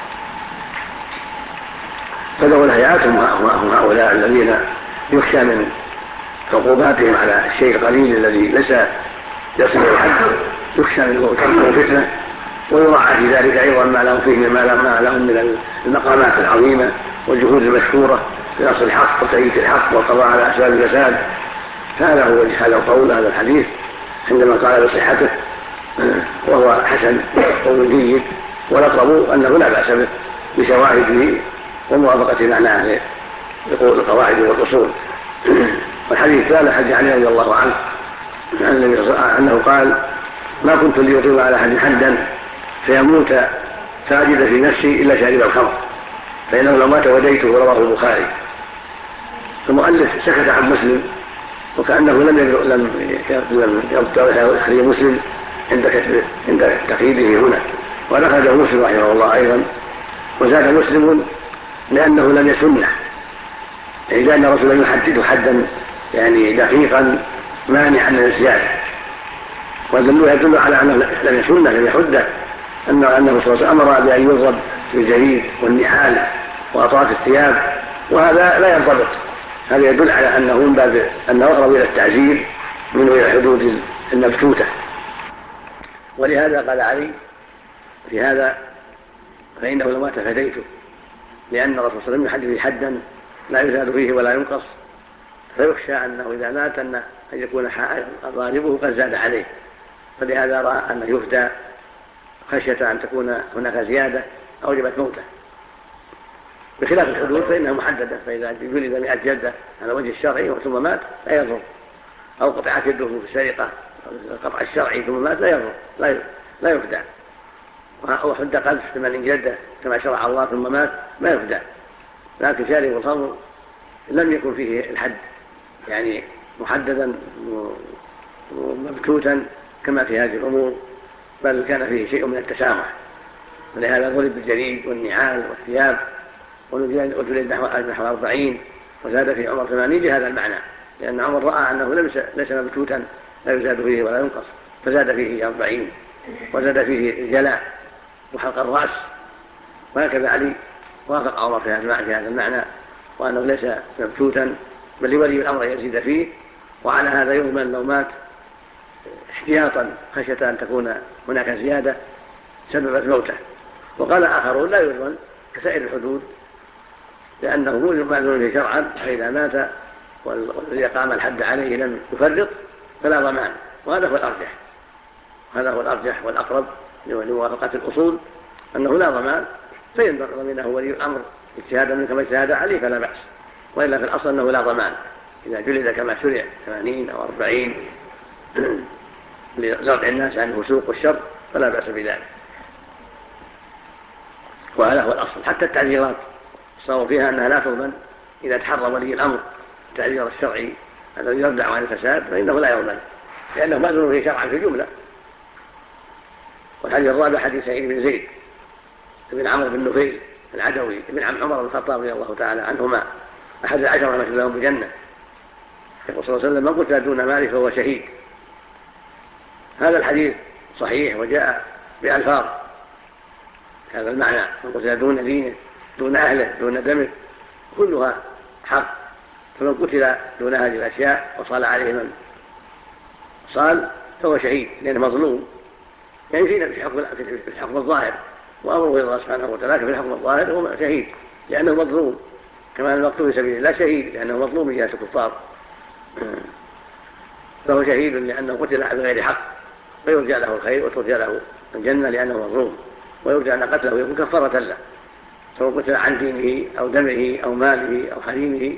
فذو الهيئات هم هؤلاء الذين يخشى من عقوباتهم على الشيء القليل الذي ليس يصل الى الحد، يخشى منه فتنه، ويراعى في ذلك ايضا ما لهم فيه ما لهم من المقامات العظيمه والجهود المشهوره في نصر الحق وتأييد الحق والقضاء على اسباب الفساد. هذا هو وجه هذا القول، هذا الحديث عندما قال بصحته، وهو حسن قول جيد، والأقرب أنه لا بأس به بشواهده وموافقة معناه يقول القواعد والأصول. والحديث الثالث حديث علي رضي الله عنه أنه قال ما كنت ليقيم على أحد حدا فيموت فأجد في نفسي إلا شارب الخمر، فإنه لو مات وديته. رواه البخاري. المؤلف سكت عن مسلم وكأنه لم يخرج مسلم عند تقييده هنا، ونخرجه مسلم رحمه الله أيضا. وزاد مسلم لأنه لم يسنه، إذا أن الرسول لم يحدد حدا يعني دقيقا مانعا من الزيادة، يدل على أنه لم يسنه لم يحده، أنه صلى الله عليه وسلم أمر بأن يضرب بالجريد والنحال وأطراف الثياب، وهذا لا ينضبط. هذا يدل على أنه من باب أنه أقرب إلى التعزير منه إلى الحدود المبتوتة. ولهذا قال علي في هذا: فإنه لو مات فديته، لأن الرسول صلى الله عليه وسلم يحدد حدا لا يزاد فيه ولا ينقص، فيخشى أنه إذا مات أن يكون ضاربه قد زاد عليه، فلهذا رأى أنه يفدى خشية أن تكون هناك زيادة أوجبت موته. بخلاف الحدود فإنها محددة، فإذا جلد 100 جلدة على وجه الشرعي ثم مات لا يضر، أو قطعت يده في السرقة القطع الشرعي ثم مات لا يضر، لا يفدى. وحد قذف 80 جلدة كما شرع الله ثم مات ما يفدى. لكن شارب الخمر لم يكن فيه الحد يعني محددا ومبتوتا كما في هذه الأمور، بل كان فيه شيء من التسامح، ولهذا ضرب بالجريد والنعال والثياب، وجلد نحو 40 وزاد في عمر 80 بهذا المعنى، لأن عمر رأى أنه ليس مبتوتا لا يزاد فيه ولا ينقص، فزاد فيه 40 وزاد فيه الجلاء وحلق الرأس. وهكذا علي وافق عمر في هذا المعنى، وأنه ليس مبتوتا بل لولي الأمر يزيد فيه، وعلى هذا يضمن لو مات احتياطا خشية أن تكون هناك زيادة سببت موته. وقال آخرون لا يضمن كسائر الحدود، لأنه مأذون به شرعا، فإذا مات والذي قام الحد عليه لم يفرط فلا ضمان. وهذا هو الأرجح والأقرب لموافقة الأصول، أنه لا ضمان، فإن ضمنه ولي الأمر اجتهادا منه كما اجتهاد عليه فلا بأس، وإلا في الأصل أنه لا ضمان إذا جلد كما شرع 80 أو 40 لزرع الناس عن الفسوق والشر فلا بأس بذلك. وهذا هو الأصل. حتى التعزيرات صاروا فيها أنها لا تضمن إذا تحرى ولي الأمر التعزير الشرعي الذي يردع عن الفساد فإنه لا يضمن، لأنه مأذون به شرعا في جملة. والحديث الرابع حديث سعيد بن زيد بن عمرو بن نفيل العدوي ابن عم عمر بن الخطاب رضي الله تعالى عنهما أحد العشرة المبشرين لهم بالجنة، يقول صلى الله عليه وسلم: من قتل دون ماله فهو شهيد. هذا الحديث صحيح وجاء بألفاظ هذا المعنى: من قتل دون دينه دون أهله دون دمه كلها حق، فمن قتل دون هذه الأشياء وصال عليه من صال فهو شهيد، لأنه مظلوم. يعني في الحكم الظاهر، وأمره إلى الله سبحانه وتعالى في الحكم الظاهر هو شهيد لأنه مظلوم، كما المقتول في سبيل الله شهيد لأنه مظلوم من جهة الكفار، فهو شهيد لأنه قتل بغير حق، فيرجى له الخير وترجى له الجنة لأنه مظلوم، ويرجى أن قتله يكون كفارة له، سواء قتل عن دينه أو دمه أو ماله أو حريمه.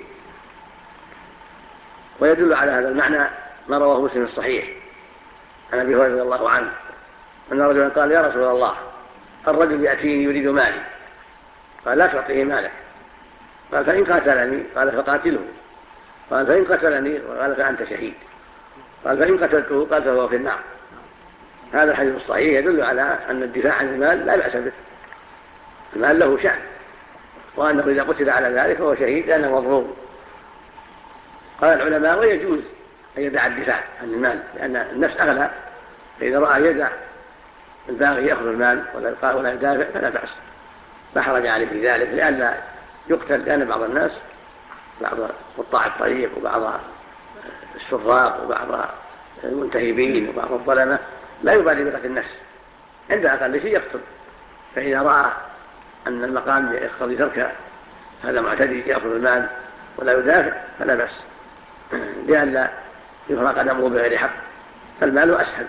ويدل على هذا المعنى ما رواه مسلم الصحيح عن أبي هريرة رضي الله عنه أن رجلا قال: يا رسول الله، الرجل يأتيني يريد مالي. قال: لا تعطيه مالك. قال: فإن قاتلني. قال: فقاتله. قال: فإن قتلني. قال: فأنت شهيد. قال: فإن قتلته. قال: فهو في النار. هذا الحديث الصحيح يدل على أن الدفاع عن المال لا بأس به، المال له شأن، وأنه إذا قتل على ذلك فهو شهيد لأنه مظلوم. قال العلماء: ويجوز أن يدع الدفاع عن المال لأن النفس أغلى، فإذا رأى يدع الباغي يأخذ المال ولا يدافع فلا بأس، لا حرج عليه في ذلك، لئلا يقتل، لأن بعض الناس بعض قطاع الطريق وبعض السراق وبعض المنتهبين وبعض الظلمة لا يبالي بقتل النفس، عند أقل شيء يقتل، فإذا رأى أن المقام يقتضي ترك هذا معتدي يأخذ المال ولا يدافع فلا بأس، لئلا يفرق دمه بغير حق، فالمال أسهل.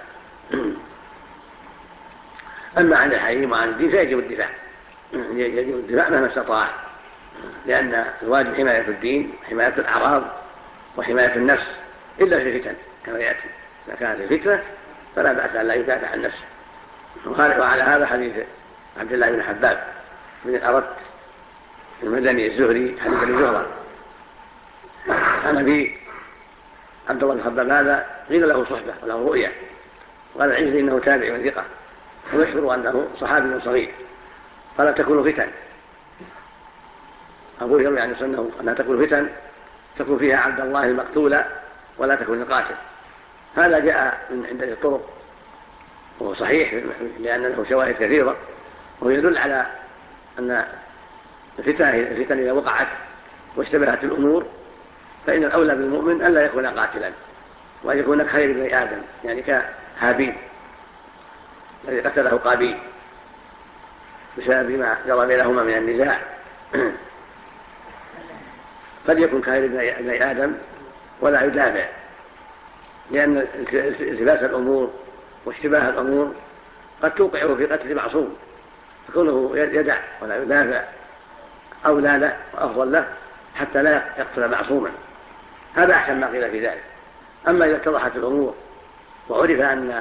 أما عن الحريم وعن الدين فيجب الدفاع، يجب الدفاع مهما استطاع، لأن الواجب حماية الدين وحماية الأعراض وحماية النفس إلا في الفتن كما يأتي. إذا كانت الفتنة فلا بأس أن لا يدافع عن نفسه. وعلى هذا حديث عبد الله بن حباب بن الأرت المدني الزهري حديث بن زهرة عن أبي عبد الله بن حباب هذا قيل له صحبة وله رؤية، قال العزي إنه تابع وثقة ويشعر أنه صحابي صغير، قال: تكون فتن أبو هريرة يعني سنه أنها تكون فتن تكون فيها عبد الله المقتول ولا تكون القاتل. هذا جاء من عدة الطرق وهو صحيح لأن له شواهد كثيرة، ويدل على أن الفتن إذا وقعت واشتبهت الأمور فإن الأولى بالمؤمن ألا يكون قاتلا وأن يكون خير ابن آدم، يعني كهابيل الذي قتله قابيل بسبب ما جرى بينهما من النزاع. قد يكون خير ابن آدم ولا يدافع، لأن التباس الأمور واشتباه الأمور قد توقعه في قتل معصوم، فكونه يدع ولا يدافع أولى له وأفضل له حتى لا يقتل معصوما. هذا أحسن ما قيل في ذلك. أما إذا اتضحت الأمور وعرف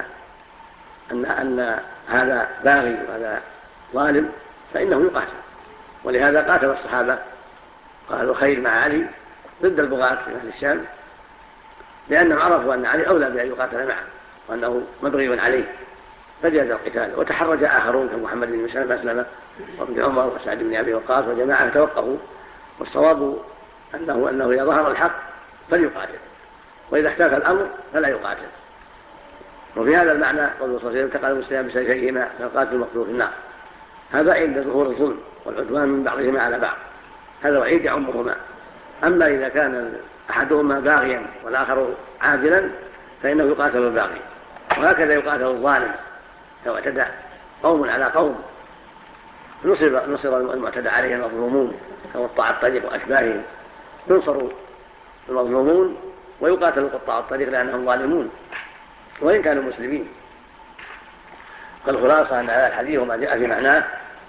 أن هذا باغي وهذا ظالم فإنه يقاتل، ولهذا قاتل الصحابة قالوا خير مع علي ضد البغاة في أهل الشام، لأنهم عرفوا أن علي أولى بأن يقاتل معه وأنه مبغي عليه فجاز القتال. وتحرج آخرون كمحمد بن مسلمة وابن عمر وسعد بن أبي وقاص وجماعة توقفوا، والصواب أنه إذا ظهر الحق فليقاتل، وإذا اختلف الأمر فلا يقاتل. وفي هذا المعنى قوله صلى الله عليه وسلم التقى المسلمان بسيفيهما فالقاتل المقتول في النار، هذا عند ظهور الظلم والعدوان من بعضهما على بعض، هذا وعيد يعمهما. أما إذا كان أحدهما باغيا والآخر عادلا فإنه يقاتل الباغي، وهكذا يقاتل الظالم لو اعتدى قوم على قوم نصر المعتدى عليه المظلومون كقطاع الطريق وأشباههم، ينصر المظلومون ويقاتل قطاع الطريق لأنهم ظالمون وإن كانوا مسلمين. فالخلاصة أن هذا الحديث وما جاء في معناه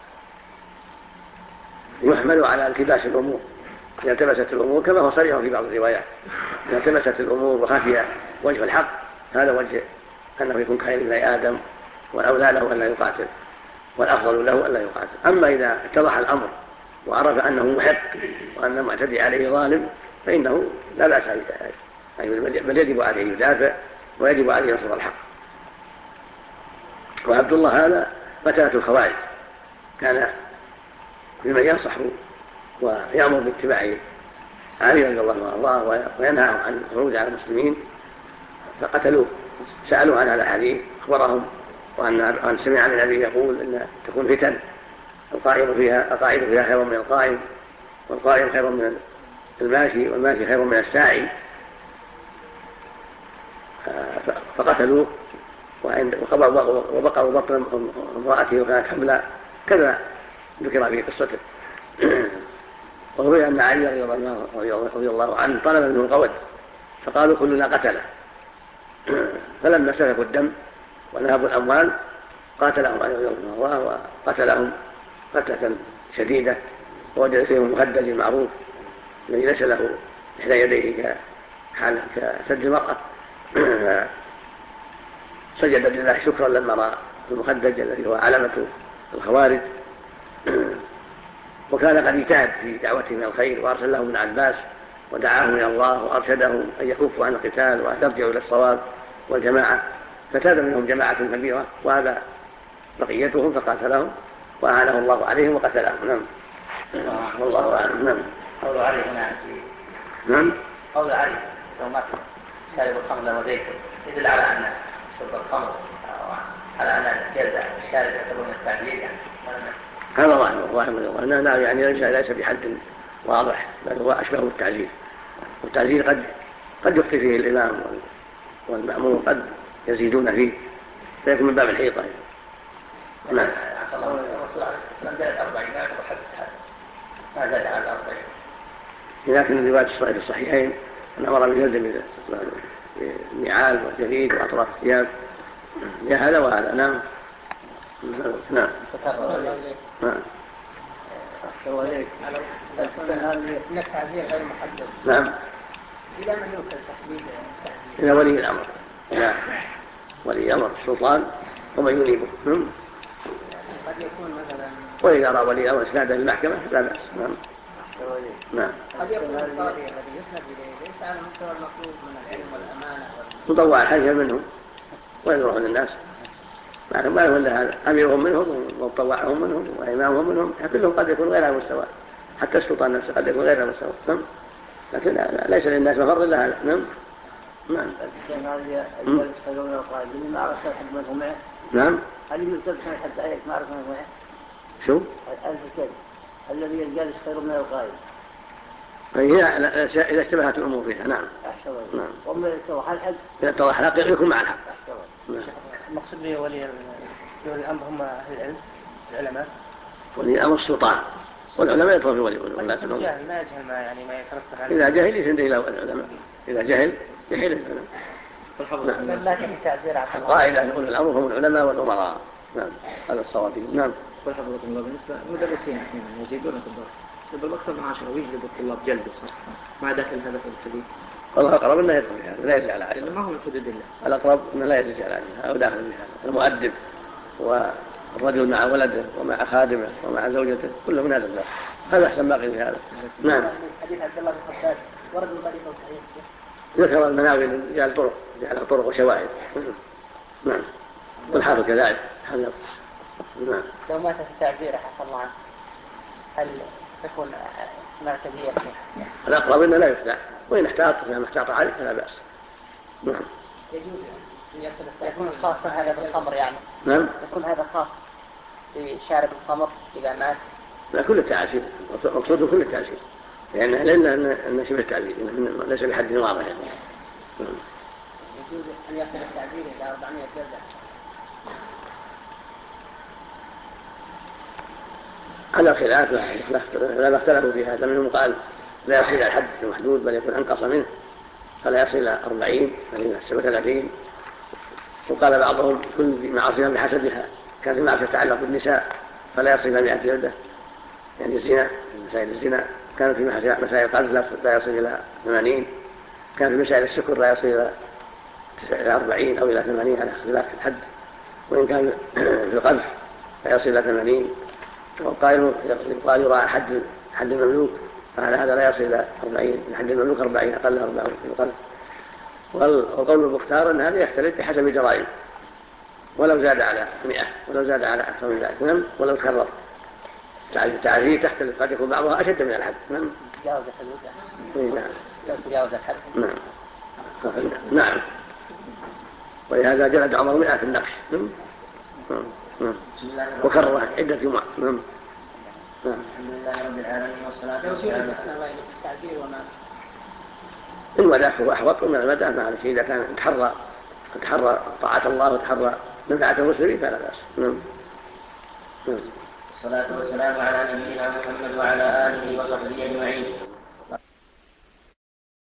يحمل على التباس الأمور. إذا التبست الأمور كما هو صريح في بعض الروايات، إذا التبست الأمور وخفي وجه الحق هذا وجه أنه يكون خير ابن آدم والأولى له أن لا يقاتل والأفضل له أن لا يقاتل. أما إذا اتضح الأمر وعرف أنه محق وأن المعتدي عليه ظالم فإنه لا بأس بل يجب عليه يدافع ويجب عليه نصر الحق. وعبد الله هذا قتلة الخوارج، كان ممن ينصح ويأمر باتباع علي رضي الله عنه وينهاهم عن الخروج على المسلمين، فقتلوه. سألوا عن هذا الحديث أخبرهم وأن سمع من أبيه يقول إن تكون فتن القائد فيها خير من القائم، والقائم خير من الماشي، والماشي خير من الساعي، فقتلوه وبقروا بطن امرأته وكانت حملا كذا ذكر في قصته. وروي أن علي رضي الله عنه طلب منه القود فقالوا كلنا قتله، فلما سفكوا الدم ونهبوا الأموال قاتلهم علي رضي الله وقتلهم قتلة شديدة، ووجد فيهم المخدج المعروف الذي ليس له إحدى يديه كسد المرأة، سجد لله شكرا لما رأى المخدج الذي هو علامة الخوارج. وكان قد اجتهد في دعوته من الخير وأرسل له ابن عباس ودعاهم إلى الله وأرشدهم أن يكفوا عن القتال وأن يرجعوا إلى الصواب والجماعة، فتاب منهم جماعة كبيرة وهذا بقيتهم فقاتلهم وأعانه الله عليهم وقتلهم. نعم والله أعلم. نعم. قول علي هنا نعم قول علي لو مات شارب الخمر وزيته يدل على أن شرب الخمر على أن الشارب يعتبر من التعجيل يعني. هذا ظاهر لا يعني ليس بحد واضح، بل هو أشبه بالتعزير، والتعزير قد يخطئ فيه الإمام والمأمور قد يزيدون فيه فيكون من باب الحيطة. نعم. الرسول عليه السلام زاد 40 ما يعتبر حد هذا، ما زاد على 40. لكن الرواية الصحيحة في الصحيحين أن أمر بجلد بالنعال والجليد وأطراف الثياب هذا وهذا. نعم نعم من التعزير غير محدد. نعم. إلى من يوكل تحديد إلى ولي الأمر، إلى ولي أمر السلطان ومن ينيبه. قد يكون مثلا وإذا رأى ولي الأمر إسنادا للمحكمة لا بأس. نعم. قد يكون القاضي الذي يسند إليه ليس على مستوى المطلوب من العلم والأمانة تطوع الحاجة منهم ويدرون للناس ما هو إلا هذا، أميرهم منهم ومطوعهم منهم وإمامهم منهم كلهم قد يكون غير على مستوى حتى السلطان نفسه قد يكون غير مسروق. نعم. لكن ليس للناس مفر إلا هذا. نعم. نعم. نعم. هل يجوز تبسم حتى آية معرفة منه؟ شو؟ الكذب الذي الجالس خير من القائد. إذا اشتبهت الأمور فيها. نعم. نعم. وما يتضح الحق. يتضح الحق يكون مع الحق. المقصود به ولي الأمر هم أهل العلم العلماء. ولي الأمر السلطان والعلماء يطلب ولي الأمر. لا يجهل ما يعني ما يترتب عليه. إذا جهل يسند إلى العلماء. إذا جهل يحيل العلماء. لا كان تعذير على الله. قائد أولي الأمر هم العلماء والأمراء. نعم. هذا الصواب. نعم. حفظكم الله. بالنسبة للمدرسين يزيدون في الدرس يبقى أكثر من 10 ويجلب الطلاب جلده صح مع داخل هذا في الكبير. والله الأقرب أنه يدخل في هذا لا يزيد على 10. ما هو من حدود الله. الأقرب أنه لا يزيد على 10 أو داخل في هذا. المؤدب والرجل مع ولده ومع خادمه ومع زوجته كله من هذا الباب. هذا أحسن ما قيل في هذا. نعم. حديث عبد الله بن خباب ورد من طريق صحيح. ذكر المناوي جعل طرق جعل طرق وشواهد. نعم. والحافظ كذلك. نعم. لو مات في تعذيره حصل الله عنه هل تكون معتدية؟ الأقرب أنه لا يفتح وإن احتاط فما احتاط عليه فلا بأس. نعم. يجوز يكون خاصا هذا بالخمر يعني. نعم. يكون هذا خاص بشارب الخمر إذا مات. لا كل التعازير مقصود كل التعازير لأن أن شبه التعزير ليس بحد واضح يعني. يجوز أن يصل التعزير إلى 400 جلدة. على خلاف لا اختلفوا في هذا. منهم قال لا يصل إلى الحد المحدود بل يكون أنقص منه فلا يصل إلى 40 بل إلى 37. وقال بعضهم كل معصية بحسبها. كان في معصية تتعلق بالنساء فلا يصل إلى 100 جلدة يعني الزنا مسائل الزنا. كان في مسائل القذف لا يصل إلى 80. كان في مسائل السكر لا يصل إلى 40 أو إلى 80 على اختلاف الحد. وإن كان في القذف لا يصل إلى 80. وقال يرى حد المملوك فعلى هذا لا يصل إلى 40. حد المملوك 40 أقل 40 في القذف. والقول المختار أن هذا يختلف بحسب الجرائم ولو زاد على 100 ولو زاد على أكثر من ذلك. نعم. ولو تكرر التعزير تختلف قد يكون بعضها أشد من الحد. نعم. تجاوز الحدود. نعم. تجاوز الحد. نعم. نعم. ولهذا جلد عمر 100 في النقش. نعم. وكرره عدة جمع. نعم. الحمد لله رب العالمين والصلاة والسلام على التعزير وما المدح هو أحوط ومن المدح مع الشيء إذا كان تحرى طاعة الله وتحرى منفعة المسلمين فلا بأس. نعم. الصلاة والسلام على نبينا محمد وعلى آله وصحبه أجمعين.